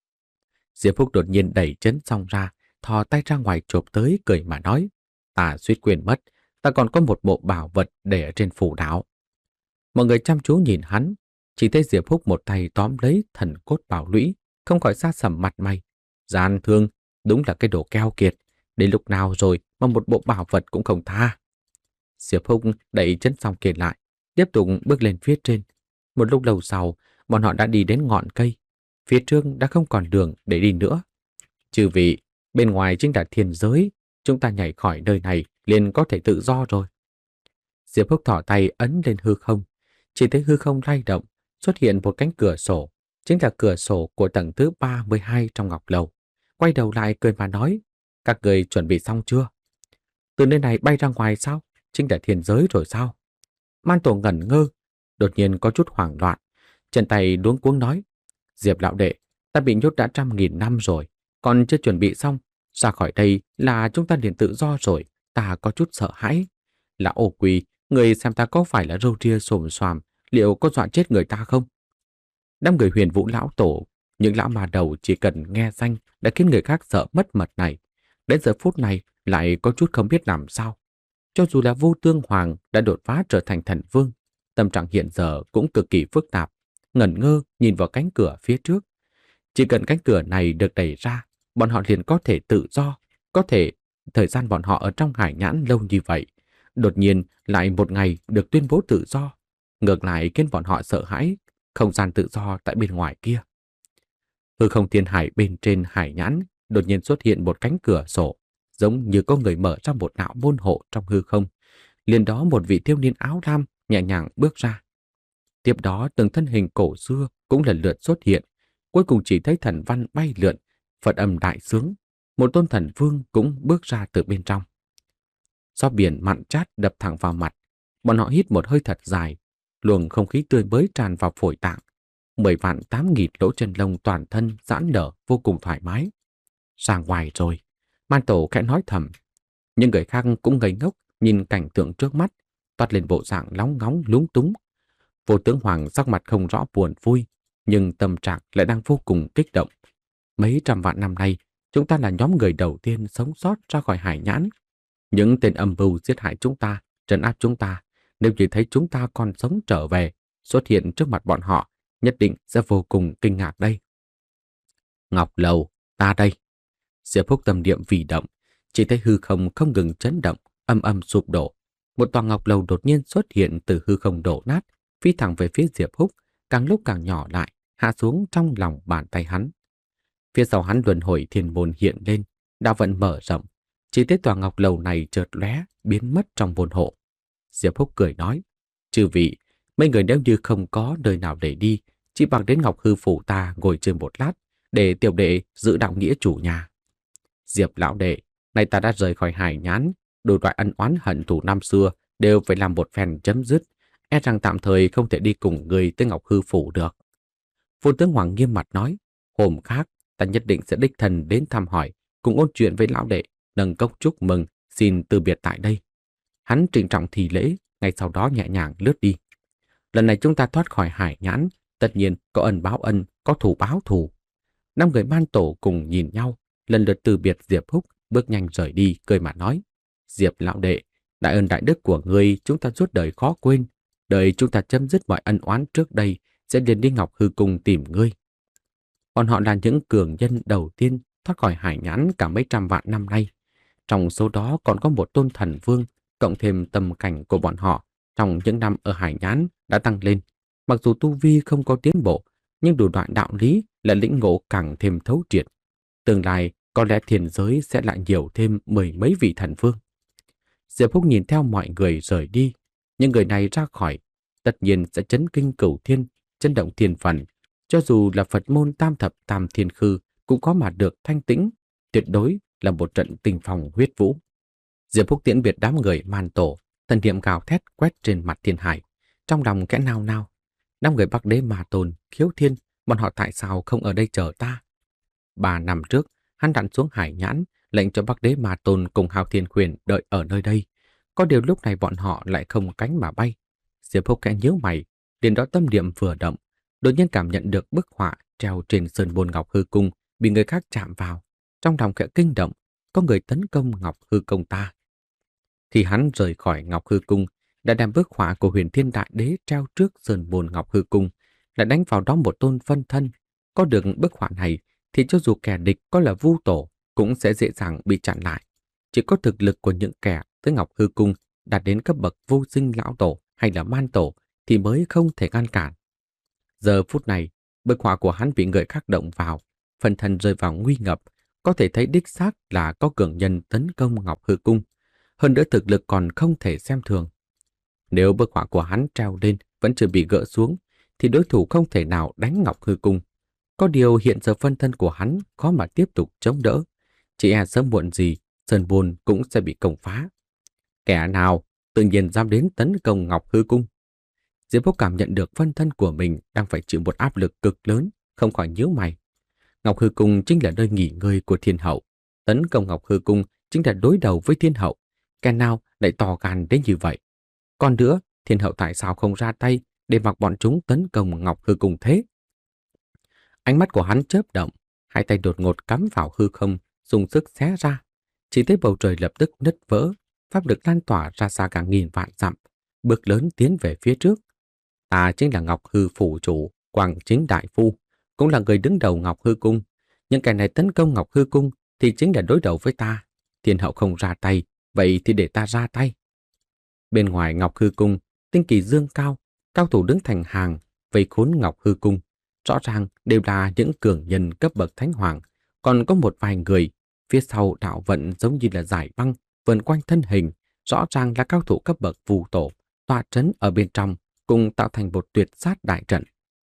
Diệp Phúc đột nhiên đẩy chấn song ra, thò tay ra ngoài chộp tới, cười mà nói: "Ta suýt quên mất, ta còn có một bộ bảo vật để ở trên phù đảo." Mọi người chăm chú nhìn hắn, chỉ thấy Diệp Phúc một tay tóm lấy thần cốt bảo lũy, không khỏi xa sầm mặt mày. Gian thương, đúng là cái đồ keo kiệt, đến lúc nào rồi mà một bộ bảo vật cũng không tha. Diệp Húc đẩy chân song kia lại, tiếp tục bước lên phía trên. Một lúc lâu sau, bọn họ đã đi đến ngọn cây. Phía trước đã không còn đường để đi nữa. Chư vị, bên ngoài chính là thiên giới, chúng ta nhảy khỏi nơi này liền có thể tự do rồi. Diệp Húc thỏ tay ấn lên hư không, chỉ thấy hư không lay động, xuất hiện một cánh cửa sổ, chính là cửa sổ của tầng thứ ba mươi hai trong Ngọc Lầu. Quay đầu lại cười mà nói: "Các người chuẩn bị xong chưa? Từ nơi này bay ra ngoài sao? Chính là thiên giới rồi sao?" Man Tổ ngẩn ngơ, đột nhiên có chút hoảng loạn, chân tay luống cuống nói: "Diệp lão đệ, ta bị nhốt đã trăm nghìn năm rồi, còn chưa chuẩn bị xong, ra khỏi đây là chúng ta liền tự do rồi, ta có chút sợ hãi. Lão Ô Quỳ, người xem ta có phải là râu ria xồm xoàm, liệu có dọa chết người ta không?" Đám người Huyền Vũ lão tổ, những lão mà đầu chỉ cần nghe danh đã khiến người khác sợ mất mật này, đến giờ phút này lại có chút không biết làm sao. Cho dù là Vô Tương Hoàng đã đột phá trở thành thần vương, tâm trạng hiện giờ cũng cực kỳ phức tạp, ngẩn ngơ nhìn vào cánh cửa phía trước. Chỉ cần cánh cửa này được đẩy ra, bọn họ liền có thể tự do, có thể thời gian bọn họ ở trong hải nhãn lâu như vậy, đột nhiên lại một ngày được tuyên bố tự do, ngược lại khiến bọn họ sợ hãi, không gian tự do tại bên ngoài kia. Hư không thiên hải bên trên hải nhãn đột nhiên xuất hiện một cánh cửa sổ, giống như có người mở ra một đạo môn hộ trong hư không. Liền đó một vị thiếu niên áo lam nhẹ nhàng bước ra. Tiếp đó từng thân hình cổ xưa cũng lần lượt xuất hiện, cuối cùng chỉ thấy thần văn bay lượn, Phật âm đại sướng, một tôn thần vương cũng bước ra từ bên trong. Gió biển mặn chát đập thẳng vào mặt, bọn họ hít một hơi thật dài, luồng không khí tươi mới tràn vào phổi tạng. Mười vạn tám nghìn lỗ chân lông toàn thân giãn nở vô cùng thoải mái. Ra ngoài rồi, Man Tổ khẽ nói thầm. Nhưng người khác cũng ngây ngốc nhìn cảnh tượng trước mắt, toát lên bộ dạng lóng ngóng lúng túng. Vô Tướng Hoàng sắc mặt không rõ buồn vui, nhưng tâm trạng lại đang vô cùng kích động. Mấy trăm vạn năm nay, chúng ta là nhóm người đầu tiên sống sót ra khỏi hải nhãn. Những tên âm mưu giết hại chúng ta, trấn áp chúng ta, nếu chỉ thấy chúng ta còn sống trở về, xuất hiện trước mặt bọn họ, nhất định sẽ vô cùng kinh ngạc đây. Ngọc Lầu, ta đây. Diệp Húc tâm niệm vì động, chỉ thấy hư không không ngừng chấn động, âm âm sụp đổ. Một tòa Ngọc Lầu đột nhiên xuất hiện từ hư không đổ nát, phi thẳng về phía Diệp Húc, càng lúc càng nhỏ lại, hạ xuống trong lòng bàn tay hắn. Phía sau hắn luân hồi thiên môn hiện lên, đạo vận mở rộng, chỉ thấy tòa Ngọc Lầu này chợt lóe, biến mất trong môn hộ. Diệp Húc cười nói: "Chư vị, mấy người nếu như không có nơi nào để đi, chỉ bằng đến Ngọc Hư phủ ta ngồi chơi một lát, để tiểu đệ giữ đạo nghĩa chủ nhà." "Diệp lão đệ, nay ta đã rời khỏi hải nhãn, đủ loại ân oán hận thù năm xưa đều phải làm một phen chấm dứt, e rằng tạm thời không thể đi cùng người tới Ngọc Hư phủ được." Vô Tướng Hoàng nghiêm mặt nói: "Hôm khác, ta nhất định sẽ đích thân đến thăm hỏi, cùng ôn chuyện với lão đệ, nâng cốc chúc mừng, xin từ biệt tại đây." Hắn trịnh trọng thi lễ, ngay sau đó nhẹ nhàng lướt đi. Lần này chúng ta thoát khỏi hải nhãn, tất nhiên có ân báo ân, có thù báo thù. Năm người Man Tổ cùng nhìn nhau, lần lượt từ biệt Diệp Húc, bước nhanh rời đi, cười mà nói: "Diệp lão đệ, đại ơn đại đức của ngươi chúng ta suốt đời khó quên, đời chúng ta chấm dứt mọi ân oán trước đây, sẽ liền đi Ngọc Hư cung tìm ngươi." Bọn họ là những cường nhân đầu tiên thoát khỏi hải nhãn cả mấy trăm vạn năm nay. Trong số đó còn có một tôn thần vương, cộng thêm tâm cảnh của bọn họ trong những năm ở hải nhãn đã tăng lên. Mặc dù tu vi không có tiến bộ, nhưng đủ đoạn đạo lý là lĩnh ngộ càng thêm thấu triệt. Tương lai có lẽ thiên giới sẽ lại nhiều thêm mười mấy vị thần vương. Diệp Húc nhìn theo mọi người rời đi. Những người này ra khỏi, tất nhiên sẽ chấn kinh cửu thiên, chấn động thiên phần. Cho dù là Phật môn tam thập tam thiên khư cũng có mà được thanh tĩnh, tuyệt đối là một trận tình phòng huyết vũ. Diệp Húc tiễn biệt đám người man tổ, thần niệm gào thét quét trên mặt thiên hải, trong lòng kẽ nao nao. Đám người Bắc Đế Ma Tôn, Khiếu Thiên, bọn họ tại sao không ở đây chờ ta? Ba năm trước, hắn đặt xuống hải nhãn, lệnh cho Bắc Đế Ma Tôn cùng Hạo Thiên Khuyển đợi ở nơi đây. Có điều lúc này bọn họ lại không cánh mà bay. Diệp Húc kẽ nhíu mày, đến đó tâm niệm vừa động, đột nhiên cảm nhận được bức họa treo trên sơn môn Ngọc Hư Cung bị người khác chạm vào. Trong lòng khẽ kinh động, có người tấn công Ngọc Hư Cung ta. Khi hắn rời khỏi Ngọc Hư Cung, đã đem bức họa của Huyền Thiên Đại Đế treo trước sơn môn Ngọc Hư Cung, lại đánh vào đó một tôn phân thân. Có được bức họa này thì cho dù kẻ địch có là Vu Tổ cũng sẽ dễ dàng bị chặn lại. Chỉ có thực lực của những kẻ tới Ngọc Hư Cung đạt đến cấp bậc vô sinh lão tổ hay là man tổ thì mới không thể ngăn cản. Giờ phút này, bức họa của hắn bị người khác động vào, phần thân rơi vào nguy ngập, có thể thấy đích xác là có cường nhân tấn công Ngọc Hư Cung. Hơn nữa thực lực còn không thể xem thường. Nếu bức họa của hắn treo lên vẫn chưa bị gỡ xuống, thì đối thủ không thể nào đánh Ngọc Hư Cung. Có điều hiện giờ phân thân của hắn khó mà tiếp tục chống đỡ. Chỉ e sớm muộn gì, sơn môn cũng sẽ bị công phá. Kẻ nào tự nhiên dám đến tấn công Ngọc Hư Cung? Diệp Húc cảm nhận được phân thân của mình đang phải chịu một áp lực cực lớn, không khỏi nhíu mày. Ngọc Hư Cung chính là nơi nghỉ ngơi của thiên hậu. Tấn công Ngọc Hư Cung chính là đối đầu với thiên hậu. Kẻ nào lại to gan đến như vậy? Còn nữa, thiên hậu tại sao không ra tay để mặc bọn chúng tấn công Ngọc Hư Cung thế? Ánh mắt của hắn chớp động, hai tay đột ngột cắm vào hư không, dùng sức xé ra. Chỉ thấy bầu trời lập tức nứt vỡ, pháp lực lan tỏa ra xa cả nghìn vạn dặm, bước lớn tiến về phía trước. Ta chính là Ngọc Hư phủ chủ, Quang Chính Đại Phu, cũng là người đứng đầu Ngọc Hư Cung. Những kẻ này tấn công Ngọc Hư Cung thì chính là đối đầu với ta. Thiên hậu không ra tay, vậy thì để ta ra tay. Bên ngoài Ngọc Hư Cung, tinh kỳ dương cao, cao thủ đứng thành hàng, vây khốn Ngọc Hư Cung. Rõ ràng đều là những cường nhân cấp bậc thánh hoàng, còn có một vài người phía sau đạo vận giống như là giải băng vần quanh thân hình, rõ ràng là cao thủ cấp bậc Vu Tổ, tọa trấn ở bên trong, cùng tạo thành một tuyệt sát đại trận.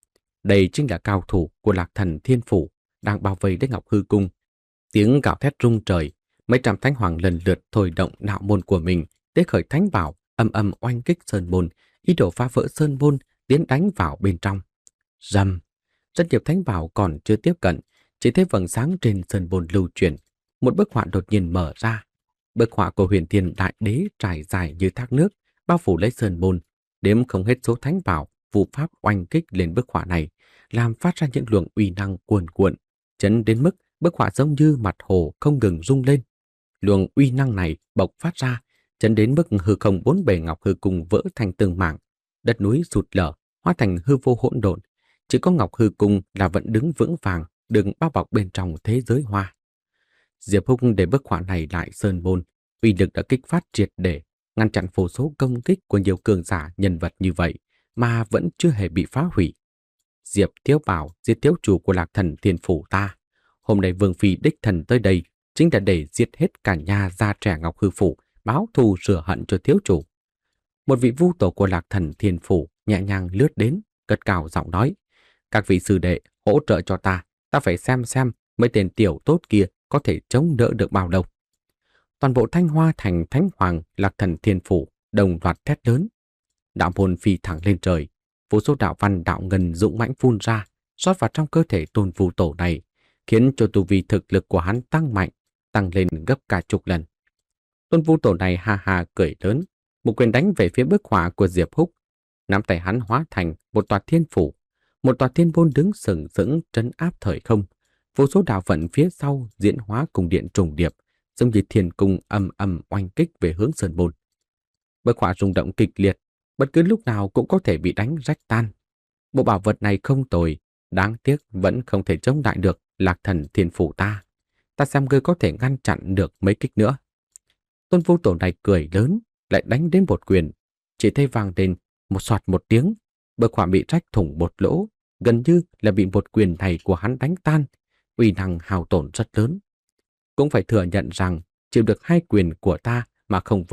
Đây chính là cao thủ của Lạc Thần Thiên Phủ đang bao vây lấy Ngọc Hư Cung. Tiếng gào thét rung trời, mấy trăm thánh hoàng lần lượt thôi động đạo môn của mình để khởi thánh bảo, âm âm oanh kích sơn môn, ý đồ phá vỡ sơn môn, tiến đánh vào bên trong. Rầm, rất nhiều thánh bảo còn chưa tiếp cận, chỉ thấy vầng sáng trên sơn môn lưu chuyển, một bức họa đột nhiên mở ra. Bức họa của Huyền Thiên Đại Đế trải dài như thác nước, bao phủ lấy sơn môn, đếm không hết số thánh bảo, phù pháp oanh kích lên bức họa này, làm phát ra những luồng uy năng cuồn cuộn, chấn đến mức bức họa giống như mặt hồ không ngừng rung lên. Luồng uy năng này bộc phát ra, chấn đến mức hư không bốn bề Ngọc Hư Cung vỡ thành từng mảng, đất núi sụt lở, hóa thành hư vô hỗn độn. Chỉ có Ngọc Hư Cung là vẫn đứng vững vàng, đừng bao bọc bên trong thế giới hoa. Diệp Húc để bức họa này lại sơn môn, uy lực đã kích phát triệt để, ngăn chặn vô số công kích của nhiều cường giả nhân vật như vậy mà vẫn chưa hề bị phá hủy. Diệp Thiếu Bảo, giết thiếu chủ của Lạc Thần Thiên Phủ ta. Hôm nay Vương Phi đích thần tới đây chính là để giết hết cả nhà gia trẻ Ngọc Hư Phủ, báo thù rửa hận cho thiếu chủ. Một vị vu tổ của Lạc Thần Thiên Phủ nhẹ nhàng lướt đến, cất cao giọng nói: các vị sư đệ hỗ trợ cho ta, ta phải xem xem mấy tên tiểu tốt kia có thể chống đỡ được bao lâu. Toàn bộ Thanh Hoa Thành Thánh Hoàng Lạc Thần Thiên Phủ đồng loạt thét lớn. Đạo môn phi thẳng lên trời, vô số đạo văn đạo ngân dũng mãnh phun ra, rót vào trong cơ thể tôn vu tổ này, khiến cho tu vi thực lực của hắn tăng mạnh, tăng lên gấp cả chục lần. Tôn vu tổ này ha ha cười lớn, một quyền đánh về phía bức họa của Diệp Húc. Nắm tay hắn hóa thành một tòa thiên phủ, một tòa thiên môn đứng sừng sững trấn áp thời không. Vô số đạo vận phía sau diễn hóa cùng điện trùng điệp, giống như thiên cung âm âm oanh kích về hướng sơn môn. Bức họa rung động kịch liệt, bất cứ lúc nào cũng có thể bị đánh rách tan. Bộ bảo vật này không tồi, đáng tiếc vẫn không thể chống lại được Lạc Thần Thiên Phủ ta. Ta xem ngươi có thể ngăn chặn được mấy kích nữa. Tôn vô tổ này cười lớn, lại đánh đến một quyền. Chỉ thấy vang lên một soạt một tiếng, bức họa bị rách thủng một lỗ, gần như là bị một quyền này của hắn đánh tan, uy năng hao tổn rất lớn. Cũng phải thừa nhận rằng chịu được hai quyền của ta mà không vỡ,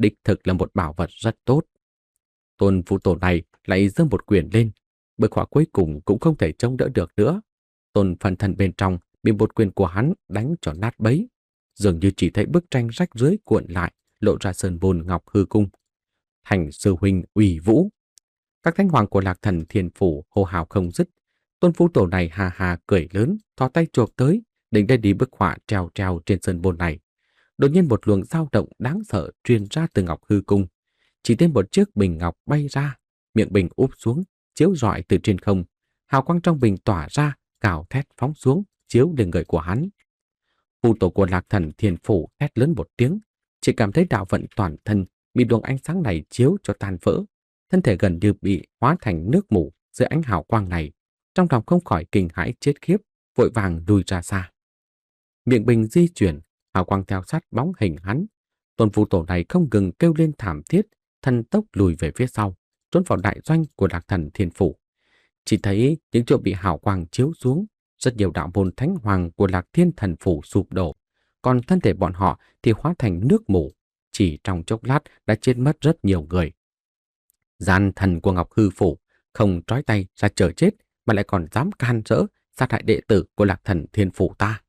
đích thực là một bảo vật rất tốt. Tôn Vũ Tổ này lại giơ một quyền lên, bức họa cuối cùng cũng không thể chống đỡ được nữa. Tôn Phần Thần bên trong bị một quyền của hắn đánh cho nát bấy, dường như chỉ thấy bức tranh rách rưới cuộn lại, lộ ra sơn bồn ngọc hư cung. Thành sư huynh uy vũ. Các thánh hoàng của Lạc Thần Thiên Phủ hô hào không dứt. Tôn Vũ Tổ này hà hà cười lớn, thò tay chộp tới, định đem đi bức họa treo treo trên sơn bồn này. Đột nhiên một luồng dao động đáng sợ truyền ra từ ngọc hư cung. Chỉ thấy một chiếc bình ngọc bay ra, miệng bình úp xuống, chiếu rọi từ trên không. Hào quang trong bình tỏa ra, cào thét phóng xuống, chiếu lên người của hắn. Phù tổ của Lạc Thần Thiên Phủ hét lớn một tiếng, chỉ cảm thấy đạo vận toàn thân bị luồng ánh sáng này chiếu cho tan vỡ, thân thể gần như bị hóa thành nước mù dưới ánh hào quang này. Trong lòng không khỏi kinh hãi chết khiếp, vội vàng lùi ra xa. Miệng bình di chuyển, hào quang theo sát bóng hình hắn. Tôn Vũ Tổ này không ngừng kêu lên thảm thiết, thần tốc lùi về phía sau, trốn vào đại doanh của Lạc Thần Thiên Phủ. Chỉ thấy những chỗ bị hào quang chiếu xuống, rất nhiều đạo môn thánh hoàng của Lạc Thiên Thần Phủ sụp đổ, còn thân thể bọn họ thì hóa thành nước mù. Chỉ trong chốc lát đã chết mất rất nhiều người. Gian thần của Ngọc Hư Phủ không trói tay ra chờ chết, mà lại còn dám can rỡ sát hại đệ tử của Lạc Thần Thiên Phủ ta.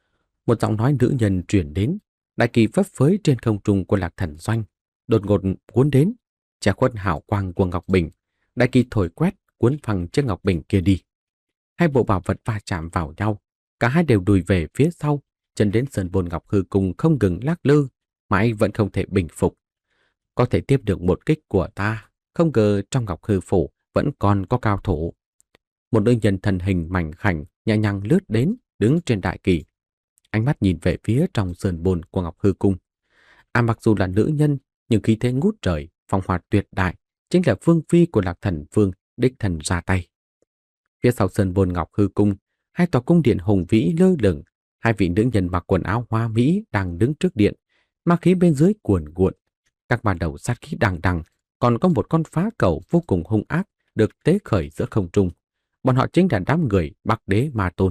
Một giọng nói nữ nhân truyền đến, đại kỳ phấp phới trên không trung của Lạc Thần Doanh, đột ngột cuốn đến, che khuất hào quang của Ngọc Bình. Đại kỳ thổi quét, cuốn phăng chiếc Ngọc Bình kia đi. Hai bộ bảo vật va chạm vào nhau, cả hai đều lùi về phía sau, chân đến sơn bồn Ngọc Hư Cung không ngừng lắc lư, mãi vẫn không thể bình phục. Có thể tiếp được một kích của ta, không ngờ trong Ngọc Hư Phủ vẫn còn có cao thủ. Một nữ nhân thân hình mảnh khảnh nhẹ nhàng lướt đến, đứng trên đại kỳ. Ánh mắt nhìn về phía trong sơn bồn của Ngọc Hư Cung. À, mặc dù là nữ nhân, nhưng khí thế ngút trời, phong hoạt tuyệt đại, chính là vương phi của Lạc Thần Vương đích thần ra tay. Phía sau sơn bồn Ngọc Hư Cung, hai tòa cung điện hùng vĩ lơ lửng, hai vị nữ nhân mặc quần áo hoa mỹ đang đứng trước điện, ma khí bên dưới cuồn cuộn, các ma đầu sát khí đằng đằng, còn có một con phá cầu vô cùng hung ác được tế khởi giữa không trung. Bọn họ chính là đám người Bắc Đế Ma Tôn.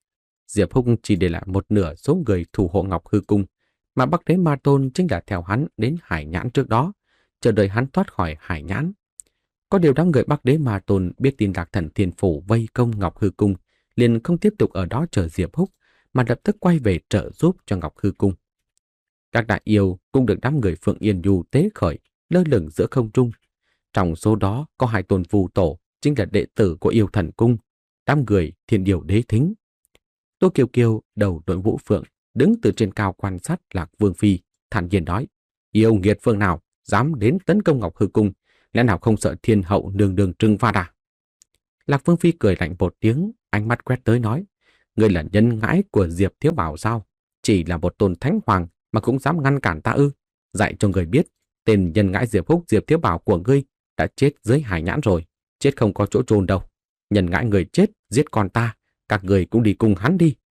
Diệp Húc chỉ để lại một nửa số người thủ hộ Ngọc Hư Cung, mà Bắc Đế Ma Tôn chính là theo hắn đến Hải Nhãn trước đó, chờ đợi hắn thoát khỏi Hải Nhãn. Có điều đám người Bắc Đế Ma Tôn biết tin Lạc Thần Thiên Phủ vây công Ngọc Hư Cung, liền không tiếp tục ở đó chờ Diệp Húc, mà lập tức quay về trợ giúp cho Ngọc Hư Cung. Các đại yêu cũng được đám người Phượng Yên Du tế khởi, lơ lửng giữa không trung. Trong số đó có hai tôn phù tổ, chính là đệ tử của Yêu Thần Cung, đám người Thiên Điều Đế Thính. Tô Kiều Kiều, đầu đội Vũ Phượng, đứng từ trên cao quan sát Lạc Vương Phi, thản nhiên nói: Yêu nghiệt phương nào dám đến tấn công Ngọc Hư Cung, lẽ nào không sợ thiên hậu nương nương trừng phạt à? Lạc Vương Phi cười lạnh một tiếng, ánh mắt quét tới nói: Ngươi là nhân ngãi của Diệp Thiếu Bảo sao? Chỉ là một tôn thánh hoàng mà cũng dám ngăn cản ta ư? Dạy cho người biết, tên nhân ngãi Diệp Húc Diệp Thiếu Bảo của ngươi đã chết dưới Hải Nhãn rồi, chết không có chỗ chôn đâu. Nhân ngãi người chết giết con ta, các người cũng đi cùng hắn đi.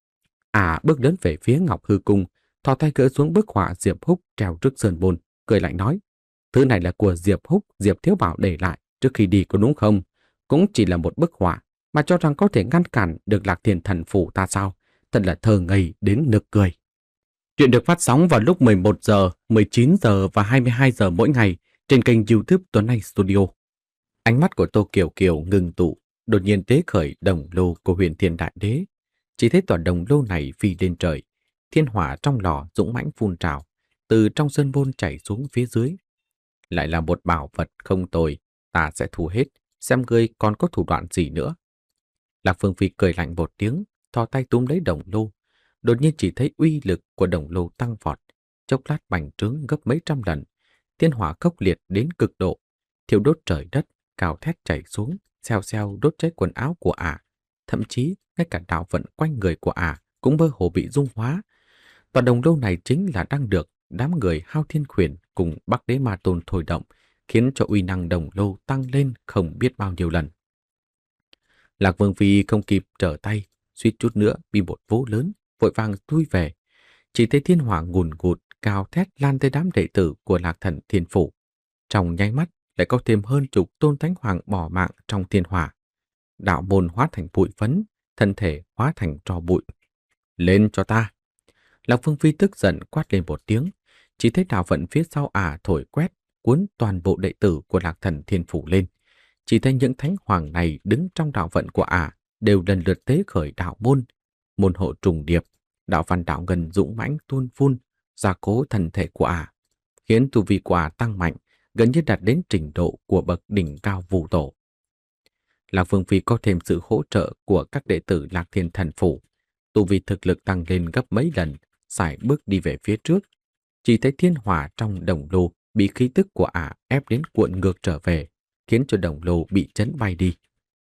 À, bước đến về phía Ngọc Hư Cung, thò tay gỡ xuống bức họa Diệp Húc treo trước sơn bồn, cười lạnh nói: Thứ này là của Diệp Húc Diệp Thiếu Bảo để lại trước khi đi có đúng không? Cũng chỉ là một bức họa mà cho rằng có thể ngăn cản được Lạc Thiên Thần Phủ ta sao? Thật là thơ ngây đến nực cười. Chuyện được phát sóng vào lúc mười một giờ, mười chín giờ và hai mươi hai giờ mỗi ngày trên kênh YouTube Tuấn Anh Studio. Ánh mắt của Tô Kiều Kiều ngừng tụ, đột nhiên tế khởi đồng lô của Huyền Thiên Đại Đế. Chỉ thấy tòa đồng lô này phi lên trời, thiên hỏa trong lò dũng mãnh phun trào, từ trong sơn môn chảy xuống phía dưới. Lại là một bảo vật không tồi, ta sẽ thu hết, xem ngươi còn có thủ đoạn gì nữa. Lạc Phương Phi cười lạnh một tiếng, thò tay túm lấy đồng lô. Đột nhiên chỉ thấy uy lực của đồng lô tăng vọt, chốc lát bành trướng gấp mấy trăm lần, thiên hỏa khốc liệt đến cực độ, thiêu đốt trời đất, cào thét chảy xuống, xèo xèo đốt cháy quần áo của ả, thậm chí ngay cả đạo vận quanh người của ả cũng mơ hồ bị dung hóa. Và đồng lô này chính là đang được đám người Hao Thiên Khuyển cùng Bắc Đế Ma Tôn thổi động, khiến cho uy năng đồng lô tăng lên không biết bao nhiêu lần. Lạc Vương Phi không kịp trở tay, suýt chút nữa bị một vố lớn, vội vàng lui về. Chỉ thấy thiên hỏa ngùn ngụt, cao thét lan tới đám đệ tử của Lạc Thần Thiên Phủ. Trong nháy mắt lại có thêm hơn chục tôn thánh hoàng bỏ mạng trong thiên hỏa. Đạo môn hóa thành bụi phấn, thân thể hóa thành tro bụi. Lên cho ta! Lạc Vương Phi tức giận quát lên một tiếng. chỉ thấy đạo vận phía sau ả thổi quét, cuốn toàn bộ đệ tử của Lạc Thần Thiên Phủ lên. Chỉ thấy những thánh hoàng này đứng trong đạo vận của ả đều lần lượt tế khởi đạo môn, môn hộ trùng điệp, đạo văn đạo ngân dũng mãnh tuôn phun, gia cố thân thể của ả, khiến tu vi của ả tăng mạnh, gần như đạt đến trình độ của bậc đỉnh cao vũ tổ. Lạc Vương Phi có thêm sự hỗ trợ của các đệ tử Lạc Thiên Thần Phủ, tu vi thực lực tăng lên gấp mấy lần, sải bước đi về phía trước. Chỉ thấy thiên hỏa trong đồng lô bị khí tức của ả ép đến cuộn ngược trở về, khiến cho đồng lô bị chấn bay đi.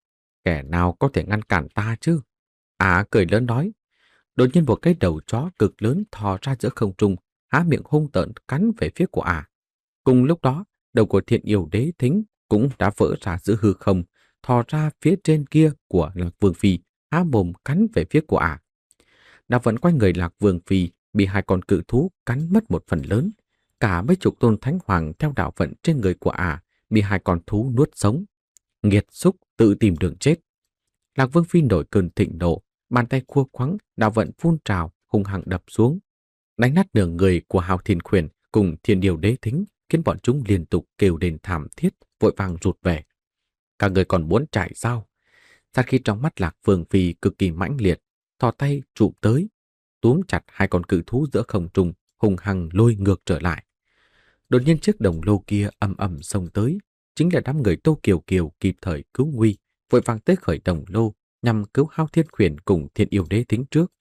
Kẻ nào có thể ngăn cản ta chứ? Ả cười lớn nói. Đột nhiên một cái đầu chó cực lớn thò ra giữa không trung, há miệng hung tợn cắn về phía của ả. Cùng lúc đó, đầu của Thiện Yêu Đế Thính cũng đã vỡ ra giữa hư không, thò ra phía trên kia của Lạc Vương Phi, há mồm cắn về phía của ả. Đạo vận quanh người Lạc Vương Phi bị hai con cự thú cắn mất một phần lớn. Cả mấy chục tôn thánh hoàng theo đạo vận trên người của ả bị hai con thú nuốt sống. Nghiệt xúc tự tìm đường chết. Lạc Vương Phi nổi cơn thịnh nộ, bàn tay khua khoắng, đạo vận phun trào, hung hăng đập xuống, đánh nát nửa người của Hạo Thiên Khuyển cùng Thiên Điều Đế Thính, khiến bọn chúng liên tục kêu đền thảm thiết, vội vàng rụt về. Các người còn muốn chạy sao? Sát khí trong mắt Lạc Vương Phi cực kỳ mãnh liệt, thò tay chụp tới, túm chặt hai con cự thú giữa không trung, hung hăng lôi ngược trở lại. Đột nhiên chiếc đồng lô kia ầm ầm xông tới, chính là đám người Tô Kiều Kiều kịp thời cứu nguy, vội vàng tế khởi đồng lô nhằm cứu Hạo Thiên Khuyển cùng Thiên Yêu Đế Thính trước.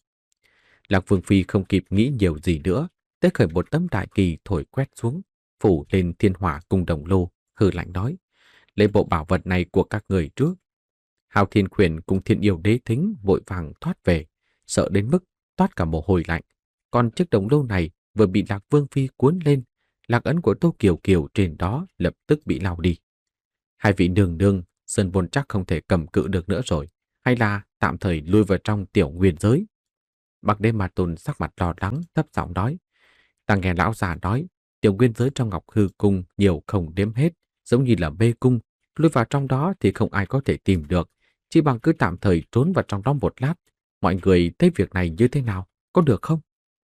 Lạc Vương Phi không kịp nghĩ nhiều gì nữa, tế khởi một tấm đại kỳ thổi quét xuống, phủ lên thiên hỏa cùng đồng lô, hừ lạnh nói: lấy bộ bảo vật này của các người trước. Hạo Thiên Khuyển cùng Thiên Yêu Đế Thính vội vàng thoát về, sợ đến mức toát cả mồ hôi lạnh. Còn chiếc đồng lô này vừa bị Lạc Vương Phi cuốn lên, lạc ấn của Tô Kiều Kiều trên đó lập tức bị lau đi. Hai vị nương nương, Sơn Vôn chắc không thể cầm cự được nữa rồi, hay là tạm thời lui vào trong tiểu nguyên giới? Bạc Đế Ma Tôn sắc mặt lo lắng, thấp giọng nói. Ta nghe lão già nói, tiểu nguyên giới trong Ngọc Hư Cung nhiều không đếm hết, giống như là mê cung, lui vào trong đó thì không ai có thể tìm được, chỉ bằng cứ tạm thời trốn vào trong đó một lát. Mọi người thấy việc này như thế nào, có được không?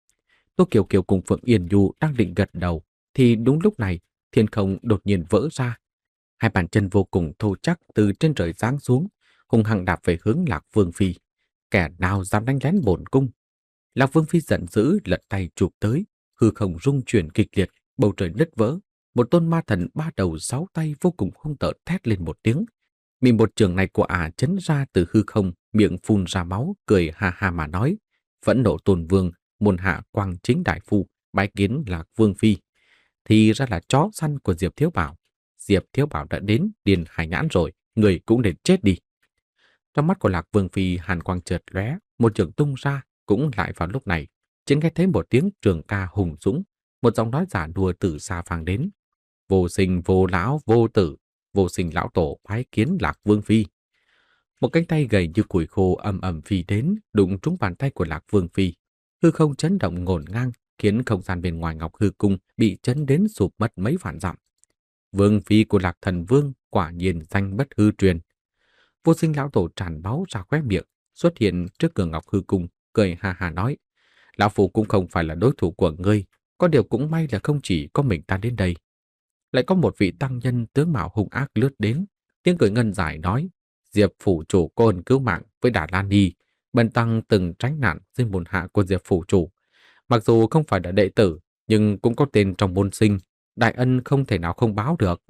Tô Kiều Kiều cùng Phượng Yên Nhu đang định gật đầu, thì đúng lúc này, thiên không đột nhiên vỡ ra. Hai bàn chân vô cùng thô chắc từ trên trời giáng xuống, hung hăng đạp về hướng Lạc Vương Phi. Kẻ nào dám đánh lén bổn cung? Lạc Vương Phi giận dữ lật tay chụp tới, hư không rung chuyển kịch liệt, bầu trời nứt vỡ. Một tôn ma thần ba đầu sáu tay vô cùng hung tợn thét lên một tiếng. Bị một trường này của ả chấn ra từ hư không, miệng phun ra máu, cười ha ha mà nói: phẫn nộ tôn vương, môn hạ quang chính đại phu, bái kiến Lạc Vương Phi. Thì ra là chó săn của Diệp Thiếu Bảo. Diệp Thiếu Bảo đã đến điền hải nhãn rồi, người cũng nên chết đi. Trong mắt của Lạc Vương Phi hàn quang chợt lóe, một trường tung ra. Cũng lại vào lúc này, chỉ nghe thấy một tiếng trường ca hùng dũng, một giọng nói giả đùa từ xa vang đến: vô sinh vô lão vô tử, vô sinh lão tổ bái kiến Lạc Vương Phi. Một cánh tay gầy như củi khô ầm ầm phi đến, đụng trúng bàn tay của Lạc Vương Phi. Hư không chấn động ngổn ngang, khiến không gian bên ngoài Ngọc Hư Cung bị chấn đến sụp mất mấy vạn dặm. Vương Phi của Lạc Thần Vương quả nhiên danh bất hư truyền. Vô sinh lão tổ tràn máu ra khóe miệng, xuất hiện trước cửa Ngọc Hư Cung, cười ha ha nói: lão phu cũng không phải là đối thủ của ngươi, có điều cũng may là không chỉ có mình ta đến đây. Lại có một vị tăng nhân tướng mạo hung ác lướt đến, tiếng cười ngân dài nói: Diệp phủ chủ có ơn cứu mạng với Đà Lan Nhi, bần tăng từng tránh nạn dưới môn hạ của Diệp phủ chủ. Mặc dù không phải là đệ tử, nhưng cũng có tên trong môn sinh, đại ân không thể nào không báo được.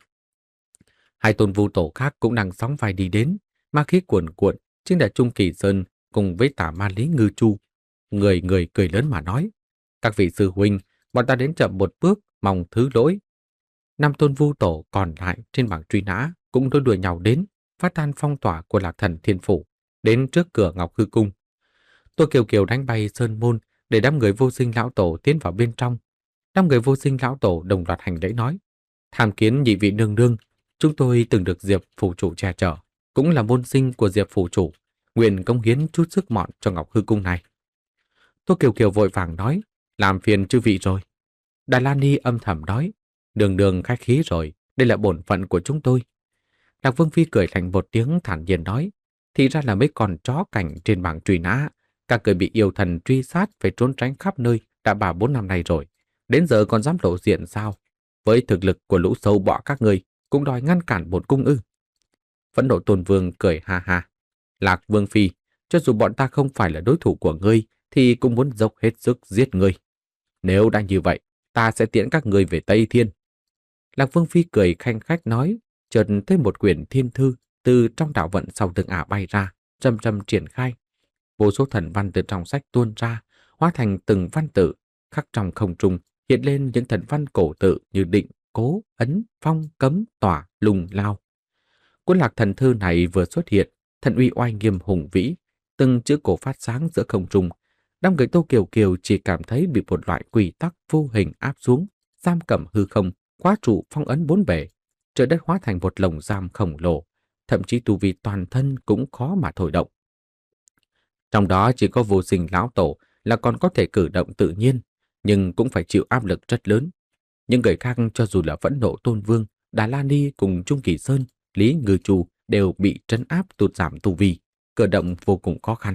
Hai tôn vu tổ khác cũng đang sóng vai đi đến, ma khí cuồn cuộn, chính là Trung Kỳ Sơn cùng với Tả Ma Lý Ngư Chu. Người người cười lớn mà nói: các vị sư huynh, bọn ta đến chậm một bước, mong thứ lỗi. Năm tôn vu tổ còn lại trên bảng truy nã cũng đôi đuổi nhau đến, phát tan phong tỏa của Lạc Thần Thiên Phủ, đến trước cửa Ngọc Hư Cung. Tô Kiều Kiều đánh bay sơn môn để đám người vô sinh lão tổ tiến vào bên trong. Đám người vô sinh lão tổ đồng loạt hành lễ nói: tham kiến nhị vị nương nương, chúng tôi từng được Diệp phủ chủ che chở, cũng là môn sinh của Diệp phủ chủ, nguyện cống hiến chút sức mọn cho Ngọc Hư Cung này. Tô Kiều Kiều vội vàng nói: làm phiền chư vị rồi. Đà Lan Ni âm thầm nói: đường đường khách khí rồi, đây là bổn phận của chúng tôi. Lạc Vương Phi cười thành một tiếng thản nhiên nói: thì ra là mấy con chó cảnh trên bảng truy nã, các người bị yêu thần truy sát phải trốn tránh khắp nơi đã ba bốn năm nay rồi. Đến giờ còn dám lộ diện sao? Với thực lực của lũ sâu bọ các người cũng đòi ngăn cản bổn cung ư? Phẫn nộ Tôn Vương cười ha ha. Lạc Vương Phi, cho dù bọn ta không phải là đối thủ của ngươi thì cũng muốn dốc hết sức giết ngươi. Nếu đã như vậy, ta sẽ tiễn các ngươi về Tây Thiên. Lạc Vương Phi cười khanh khách nói, chợt thêm một quyển thiên thư từ trong đạo vận sau lưng ả bay ra, chậm chậm triển khai. Vô số thần văn từ trong sách tuôn ra, hóa thành từng văn tự, khắc trong không trung, hiện lên những thần văn cổ tự như định, cố, ấn, phong, cấm, tỏa, lùng, lao. Cuốn lạc thần thư này vừa xuất hiện, thần uy oai nghiêm hùng vĩ, từng chữ cổ phát sáng giữa không trung. Đám người Tô Kiều Kiều chỉ cảm thấy bị một loại quy tắc vô hình áp xuống, giam cầm hư không, khóa trụ phong ấn bốn bề. Trời đất hóa thành một lồng giam khổng lồ, thậm chí tu vi toàn thân cũng khó mà thổi động. Trong đó chỉ có Vô Sinh lão tổ là còn có thể cử động tự nhiên, nhưng cũng phải chịu áp lực rất lớn. Những người khác cho dù là Phẫn Nộ Tôn Vương, Đà La Ni cùng Trung Kỳ Sơn, Lý Ngư Chu đều bị trấn áp tụt giảm tu vi, cử động vô cùng khó khăn.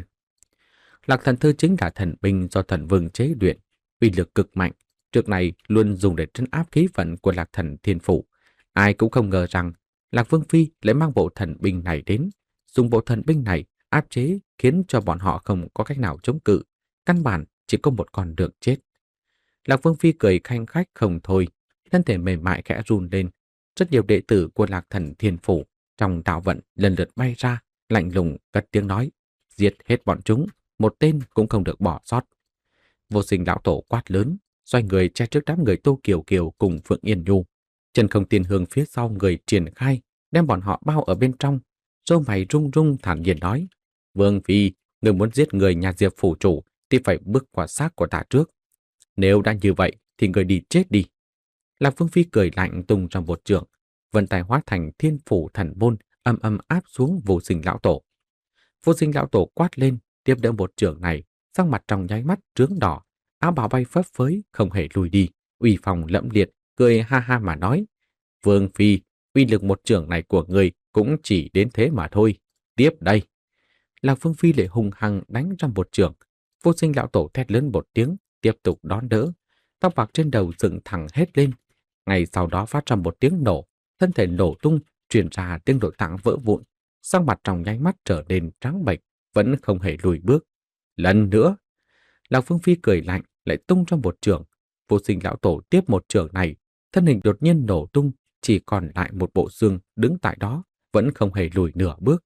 Lạc thần thư chính là thần binh do thần vương chế luyện, uy lực cực mạnh, trước này luôn dùng để trấn áp khí vận của Lạc Thần Thiên Phủ. Ai cũng không ngờ rằng Lạc Vương Phi lại mang bộ thần binh này đến, dùng bộ thần binh này áp chế khiến cho bọn họ không có cách nào chống cự, căn bản chỉ có một con đường chết. Lạc Vương Phi cười khanh khách không thôi, thân thể mềm mại khẽ run lên. Rất nhiều đệ tử của Lạc Thần Thiên Phủ trong đạo vận lần lượt bay ra, lạnh lùng cất tiếng nói, giết hết bọn chúng, một tên cũng không được bỏ sót. Vô Sinh lão tổ quát lớn, xoay người che trước đám người Tô Kiều Kiều cùng Phượng Yên Nhu. Chân Không Tiên Hương phía sau người triển khai, đem bọn họ bao ở bên trong. Râu mày rung rung thản nhiên nói, Vương Phi, người muốn giết người nhà Diệp phủ chủ thì phải bước qua xác của ta trước. Nếu đã như vậy thì người đi chết đi. Lạc Vương Phi cười lạnh tung trong một trường, vân tay hóa thành Thiên Phủ thần môn, âm âm áp xuống Vô Sinh lão tổ. Vô Sinh lão tổ quát lên, tiếp đỡ một trường này, sắc mặt trong nháy mắt trướng đỏ, áo bào bay phấp phới, không hề lùi đi, uy phong lẫm liệt, cười ha ha mà nói, Vương Phi, uy lực một trường này của người cũng chỉ đến thế mà thôi. Tiếp đây. Lạc Vương Phi lại hung hăng đánh ra một trường. Vô Sinh lão tổ thét lớn một tiếng, tiếp tục đón đỡ. Tóc bạc trên đầu dựng thẳng hết lên. Ngay sau đó phát ra một tiếng nổ, thân thể nổ tung, truyền ra tiếng nội tạng vỡ vụn. Sắc mặt trong nháy mắt trở nên trắng bệch, vẫn không hề lùi bước. Lần nữa, Lạc Vương Phi cười lạnh, lại tung ra một trường. Vô Sinh lão tổ tiếp một trường này, thân hình đột nhiên nổ tung, chỉ còn lại một bộ xương đứng tại đó, vẫn không hề lùi nửa bước.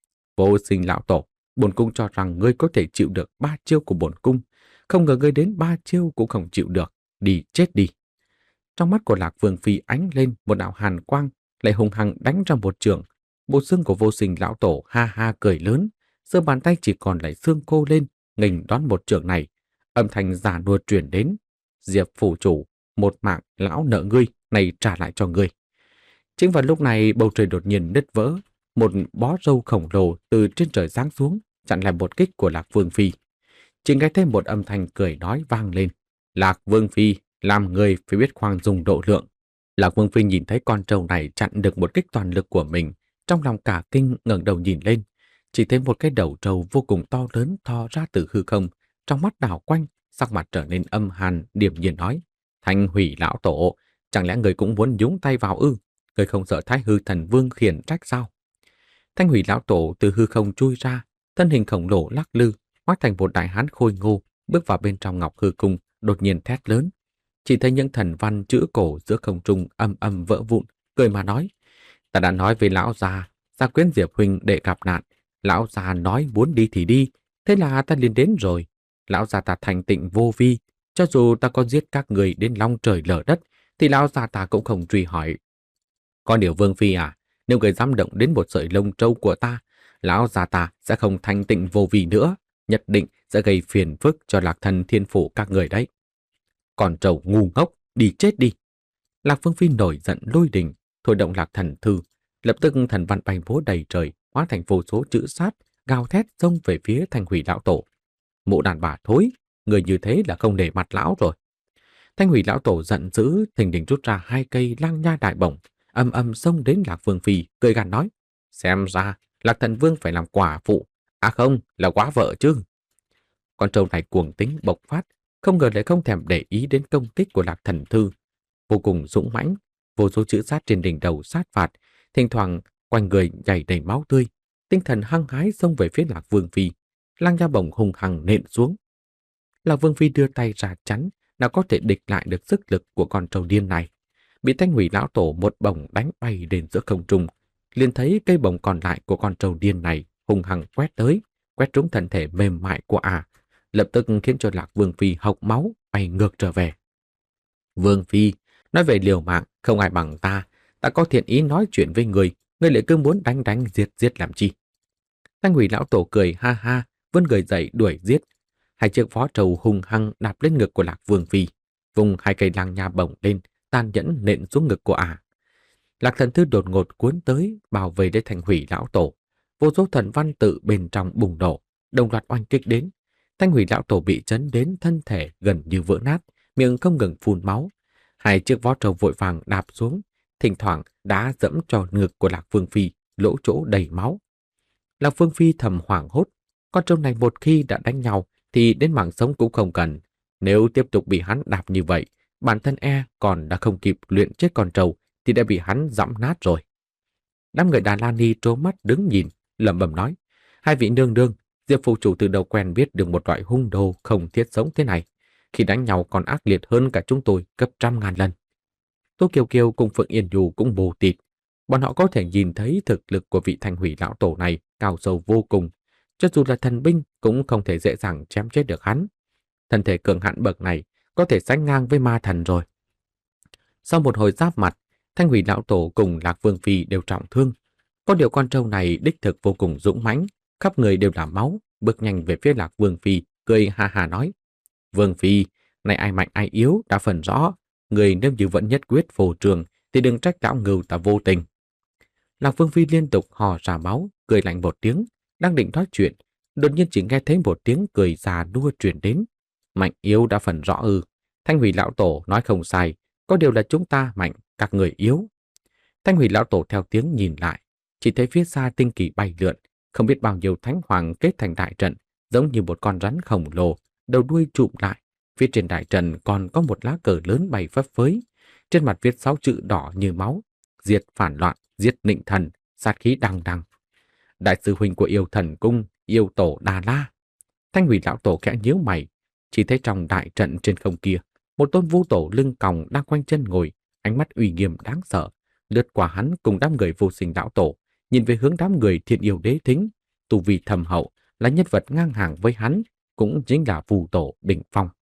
Vô Sinh lão tổ, bổn cung cho rằng ngươi có thể chịu được ba chiêu của bổn cung, không ngờ ngươi đến ba chiêu cũng không chịu được, đi chết đi. Trong mắt của Lạc Vương Phi ánh lên một đạo hàn quang, lại hùng hăng đánh ra một trường. Bộ xương của Vô Sinh lão tổ ha ha cười lớn, giơ bàn tay chỉ còn lại xương khô lên, nghênh đón một trường này. Âm thanh già nua truyền đến, Diệp phủ chủ, một mạng lão nợ ngươi, này trả lại cho ngươi. Chính vào lúc này bầu trời đột nhiên nứt vỡ, một bó râu khổng lồ từ trên trời giáng xuống, chặn lại một kích của Lạc Vương Phi. Chỉ nghe thêm một âm thanh cười nói vang lên, Lạc Vương Phi, làm người phải biết khoan dung độ lượng. Lạc Vương Phi nhìn thấy con trâu này chặn được một kích toàn lực của mình, trong lòng cả kinh ngẩng đầu nhìn lên, chỉ thấy một cái đầu trâu vô cùng to lớn thò ra từ hư không, trong mắt đảo quanh, sắc mặt trở nên âm hàn, điềm nhiên nói, Thanh Hủy lão tổ, chẳng lẽ người cũng muốn nhúng tay vào ư? Người không sợ Thái Hư thần vương khiển trách sao? Thanh Hủy lão tổ từ hư không chui ra, thân hình khổng lồ lắc lư, hóa thành một đại hán khôi ngô, bước vào bên trong ngọc hư cung, đột nhiên thét lớn. Chỉ thấy những thần văn chữ cổ giữa không trung âm âm vỡ vụn, cười mà nói, ta đã nói với lão già, gia quyến Diệp huynh để gặp nạn, lão già nói muốn đi thì đi, thế là ta liền đến rồi. Lão già ta thành tịnh vô vi, cho dù ta có giết các người đến long trời lở đất, thì lão già ta cũng không truy hỏi. Có điều Vương Phi à, nếu người dám động đến một sợi lông trâu của ta, lão già ta sẽ không thành tịnh vô vi nữa, nhất định sẽ gây phiền phức cho Lạc Thần Thiên Phủ các người đấy. Còn trâu ngu ngốc, đi chết đi. Lạc Vương Phi nổi giận lôi đình, thôi động Lạc Thần Thư, lập tức thần văn bay múa đầy trời, hóa thành vô số chữ sát, gào thét xông về phía Thanh Hủy lão tổ. Mụ đàn bà thối, người như thế là không để mặt lão rồi. Thanh Hủy lão tổ giận dữ, thình lình rút ra hai cây lang nha đại bổng, âm âm xông đến Lạc Vương Phi, cười gằn nói, xem ra Lạc Thần Vương phải làm quả phụ, à không, là quá vợ chứ. Con trâu này cuồng tính bộc phát, không ngờ lại không thèm để ý đến công tích của Lạc Thần Thư. Vô cùng dũng mãnh, vô số chữ sát trên đỉnh đầu sát phạt, thỉnh thoảng quanh người chảy đầy máu tươi, tinh thần hăng hái xông về phía Lạc Vương Phi. Lang Nha Bổng hùng hằng nện xuống. Lạc Vương Phi đưa tay ra chắn, nào có thể địch lại được sức lực của con trâu điên này. Bị Thanh Hủy lão tổ một bổng đánh bay đến giữa không trung, liền thấy cây bổng còn lại của con trâu điên này hùng hằng quét tới, quét trúng thân thể mềm mại của ả, lập tức khiến cho Lạc Vương Phi hộc máu bay ngược trở về. Vương Phi, nói về liều mạng, không ai bằng ta, ta có thiện ý nói chuyện với người, người lại cứ muốn đánh đánh giết giết làm chi? Thanh Hủy lão tổ cười ha ha, vươn người dậy đuổi giết. Hai chiếc vó trâu hung hăng đạp lên ngực của Lạc Vương Phi, vùng hai cây lang nha bổng lên, tàn nhẫn nện xuống ngực của ả. Lạc Thần Thư đột ngột cuốn tới, bảo vệ lấy Thanh Hủy lão tổ. Vô số thần văn tự bên trong bùng nổ, đồng loạt oanh kích đến. Thanh Hủy lão tổ bị chấn đến thân thể gần như vỡ nát, miệng không ngừng phun máu. Hai chiếc vó trâu vội vàng đạp xuống, thỉnh thoảng đá dẫm cho ngực của Lạc Vương Phi, lỗ chỗ đầy máu. Lạc Vương Phi thầm hoảng hốt, con trâu này một khi đã đánh nhau thì đến mạng sống cũng không cần. Nếu tiếp tục bị hắn đạp như vậy, bản thân e còn đã không kịp luyện chết con trâu thì đã bị hắn dẫm nát rồi. Đám người Đà La Ni trố mắt đứng nhìn, lẩm bẩm nói: hai vị nương nương, Diệp phụ chủ từ đầu quen biết được một loại hung đồ không thiết sống thế này, khi đánh nhau còn ác liệt hơn cả chúng tôi gấp trăm ngàn lần. Tô Kiều Kiều cùng Phượng Yên Nhu cũng bồ tịt. Bọn họ có thể nhìn thấy thực lực của vị Thanh Hủy lão tổ này cao sâu vô cùng. Cho dù là thần binh cũng không thể dễ dàng chém chết được hắn. Thân thể cường hãn bậc này có thể sánh ngang với ma thần rồi. Sau một hồi giáp mặt, Thanh Hủy lão tổ cùng Lạc Vương Phi đều trọng thương. Có điều con trâu này đích thực vô cùng dũng mãnh, khắp người đều là máu, bước nhanh về phía Lạc Vương Phi, cười ha ha nói: Vương Phi, này ai mạnh ai yếu đã phần rõ, người nếu như vẫn nhất quyết phổ trường thì đừng trách lão ngưu ta vô tình. Lạc Vương Phi liên tục hò ra máu, cười lạnh một tiếng, đang định nói chuyện, đột nhiên chỉ nghe thấy một tiếng cười già nua truyền đến. Mạnh yếu đã phần rõ ư? Thanh Hủy lão tổ nói không sai, có điều là chúng ta mạnh, các người yếu. Thanh Hủy lão tổ theo tiếng nhìn lại, chỉ thấy phía xa tinh kỳ bay lượn, không biết bao nhiêu thánh hoàng kết thành đại trận, giống như một con rắn khổng lồ, đầu đuôi trụm lại. Phía trên đại trận còn có một lá cờ lớn bay phấp phới, trên mặt viết sáu chữ đỏ như máu: diệt phản loạn, giết nịnh thần, sát khí đằng đằng. Đại sư huynh của yêu thần cung, yêu tổ Đà La. Thanh Hủy lão tổ khẽ nhíu mày, chỉ thấy trong đại trận trên không kia, một tôn vu tổ lưng còng đang quanh chân ngồi, ánh mắt uy nghiêm đáng sợ, lướt qua hắn cùng đám người vô sinh lão tổ, nhìn về hướng đám người thiên yêu đế thính. Tu vi thầm hậu, là nhân vật ngang hàng với hắn, cũng chính là vu tổ đỉnh phong.